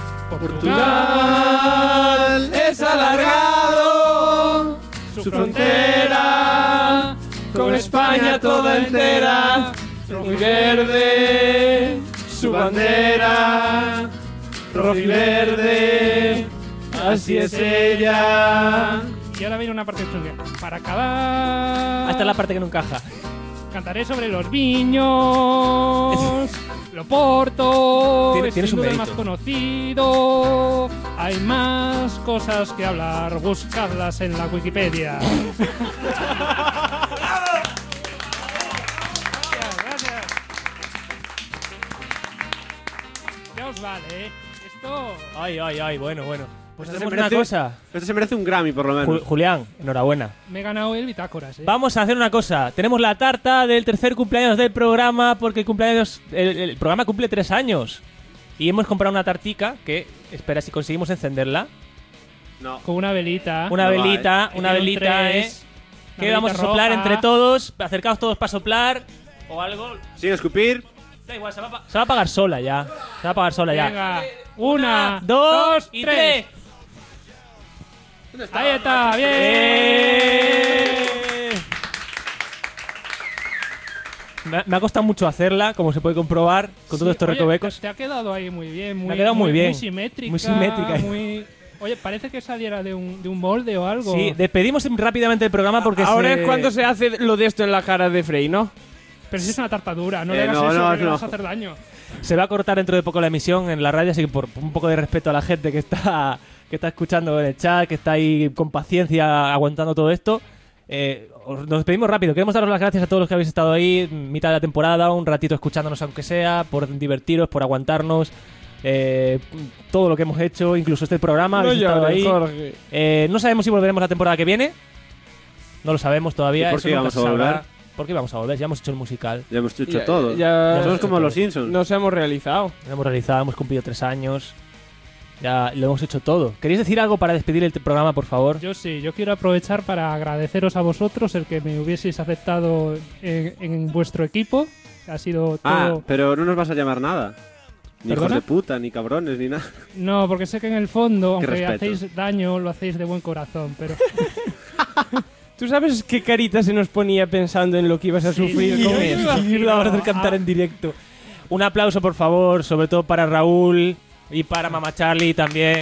Portugal es alargado, su frontera con España toda entera. Rojo y verde, su bandera. Rojo y verde, así es ella. Y ahora viene una parte chunga. Para acabar. Hasta la parte que no encaja. Cantaré sobre los viños. Loporto. Tienes Es sin un duda el mérito. más conocido. Hay más cosas que hablar. Buscadlas en la Wikipedia. Gracias. Ya os vale, ¿eh? Esto. Ay, bueno. Pues Esto se hacemos una merece- cosa. Esto se merece un Grammy, por lo menos. Julián, enhorabuena. Me he ganado el Bitácoras, ¿eh? Vamos a hacer una cosa. Tenemos la tarta del tercer cumpleaños del programa porque el programa cumple 3 años. Y hemos comprado una tartica que, espera si conseguimos encenderla. No. Con una velita. Una velita, Tiene una un velita, tres, que una vamos a velita soplar roja. entre todos. Acercaos todos para soplar. O algo. Sin escupir. Da igual, se va a apagar sola ya. Se va a apagar sola ya. Venga. Una, dos y tres. Ahí está, bien. Me ha costado mucho hacerla, como se puede comprobar, con todos estos Oye, recovecos. Te ha quedado ahí muy bien. Muy, Me ha quedado muy bien. Muy simétrica. Muy simétrica. Oye, parece que saliera de un molde o algo. Sí, despedimos rápidamente el programa porque Ahora es cuando se hace lo de esto en la cara de Frey, ¿no? Pero si es una tarta dura, no le hagas no, eso, no, que le no. vas a hacer daño. se va a cortar dentro de poco la emisión en la radio, así que por un poco de respeto a la gente que está escuchando en el chat, que está ahí con paciencia aguantando todo esto, nos despedimos rápido. Queremos daros las gracias a todos los que habéis estado ahí mitad de la temporada, un ratito escuchándonos aunque sea, por divertiros, por aguantarnos, todo lo que hemos hecho, incluso este programa, No habéis estado llores, ahí. Jorge. No sabemos si volveremos la temporada que viene, no lo sabemos todavía. ¿Y por eso qué nunca vamos se a volver? sabrá. ¿Por qué vamos a volver? Ya hemos hecho el musical. Ya hemos hecho Ya- todo. ya- Somos como los Simpsons. Nos hemos realizado. Lo hemos realizado, hemos cumplido 3 años. Ya lo hemos hecho todo. ¿Queréis decir algo para despedir el programa, por favor? Yo sí, yo quiero aprovechar para agradeceros a vosotros el que me hubieseis aceptado en vuestro equipo. Ha sido Ah, todo... pero no nos vas a llamar nada. Ni hijos ¿Perdona? de puta, ni cabrones, ni nada. No, porque sé que en el fondo, Qué aunque respeto. hacéis daño, lo hacéis de buen corazón, pero... ¿Tú sabes qué carita se nos ponía pensando en lo que ibas a sufrir con esto? Y lo vamos a hacer cantar en directo. Un aplauso, por favor, sobre todo para Raúl y para Mama Charlie también.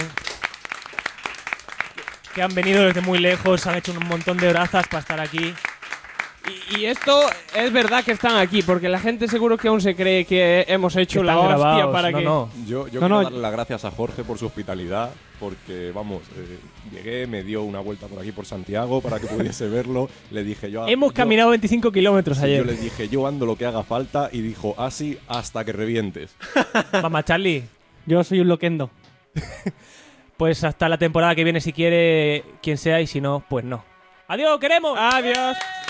Que han venido desde muy lejos, han hecho un montón de horazas para estar aquí. Y esto es verdad que están aquí, porque la gente seguro que aún se cree que hemos hecho Que la están hostia grabados. para No, que... no. Yo No, quiero no. darle las gracias a Jorge por su hospitalidad, porque, vamos, llegué, me dio una vuelta por aquí por Santiago para que pudiese verlo. Le dije yo... Hemos caminado 25 kilómetros Sí, ayer. yo le dije, yo ando lo que haga falta, y dijo, así hasta que revientes. Mama Charlie, Yo soy un loquendo. pues hasta la temporada que viene si quiere quien sea y si no, pues no. ¡Adiós, queremos! ¡Adiós!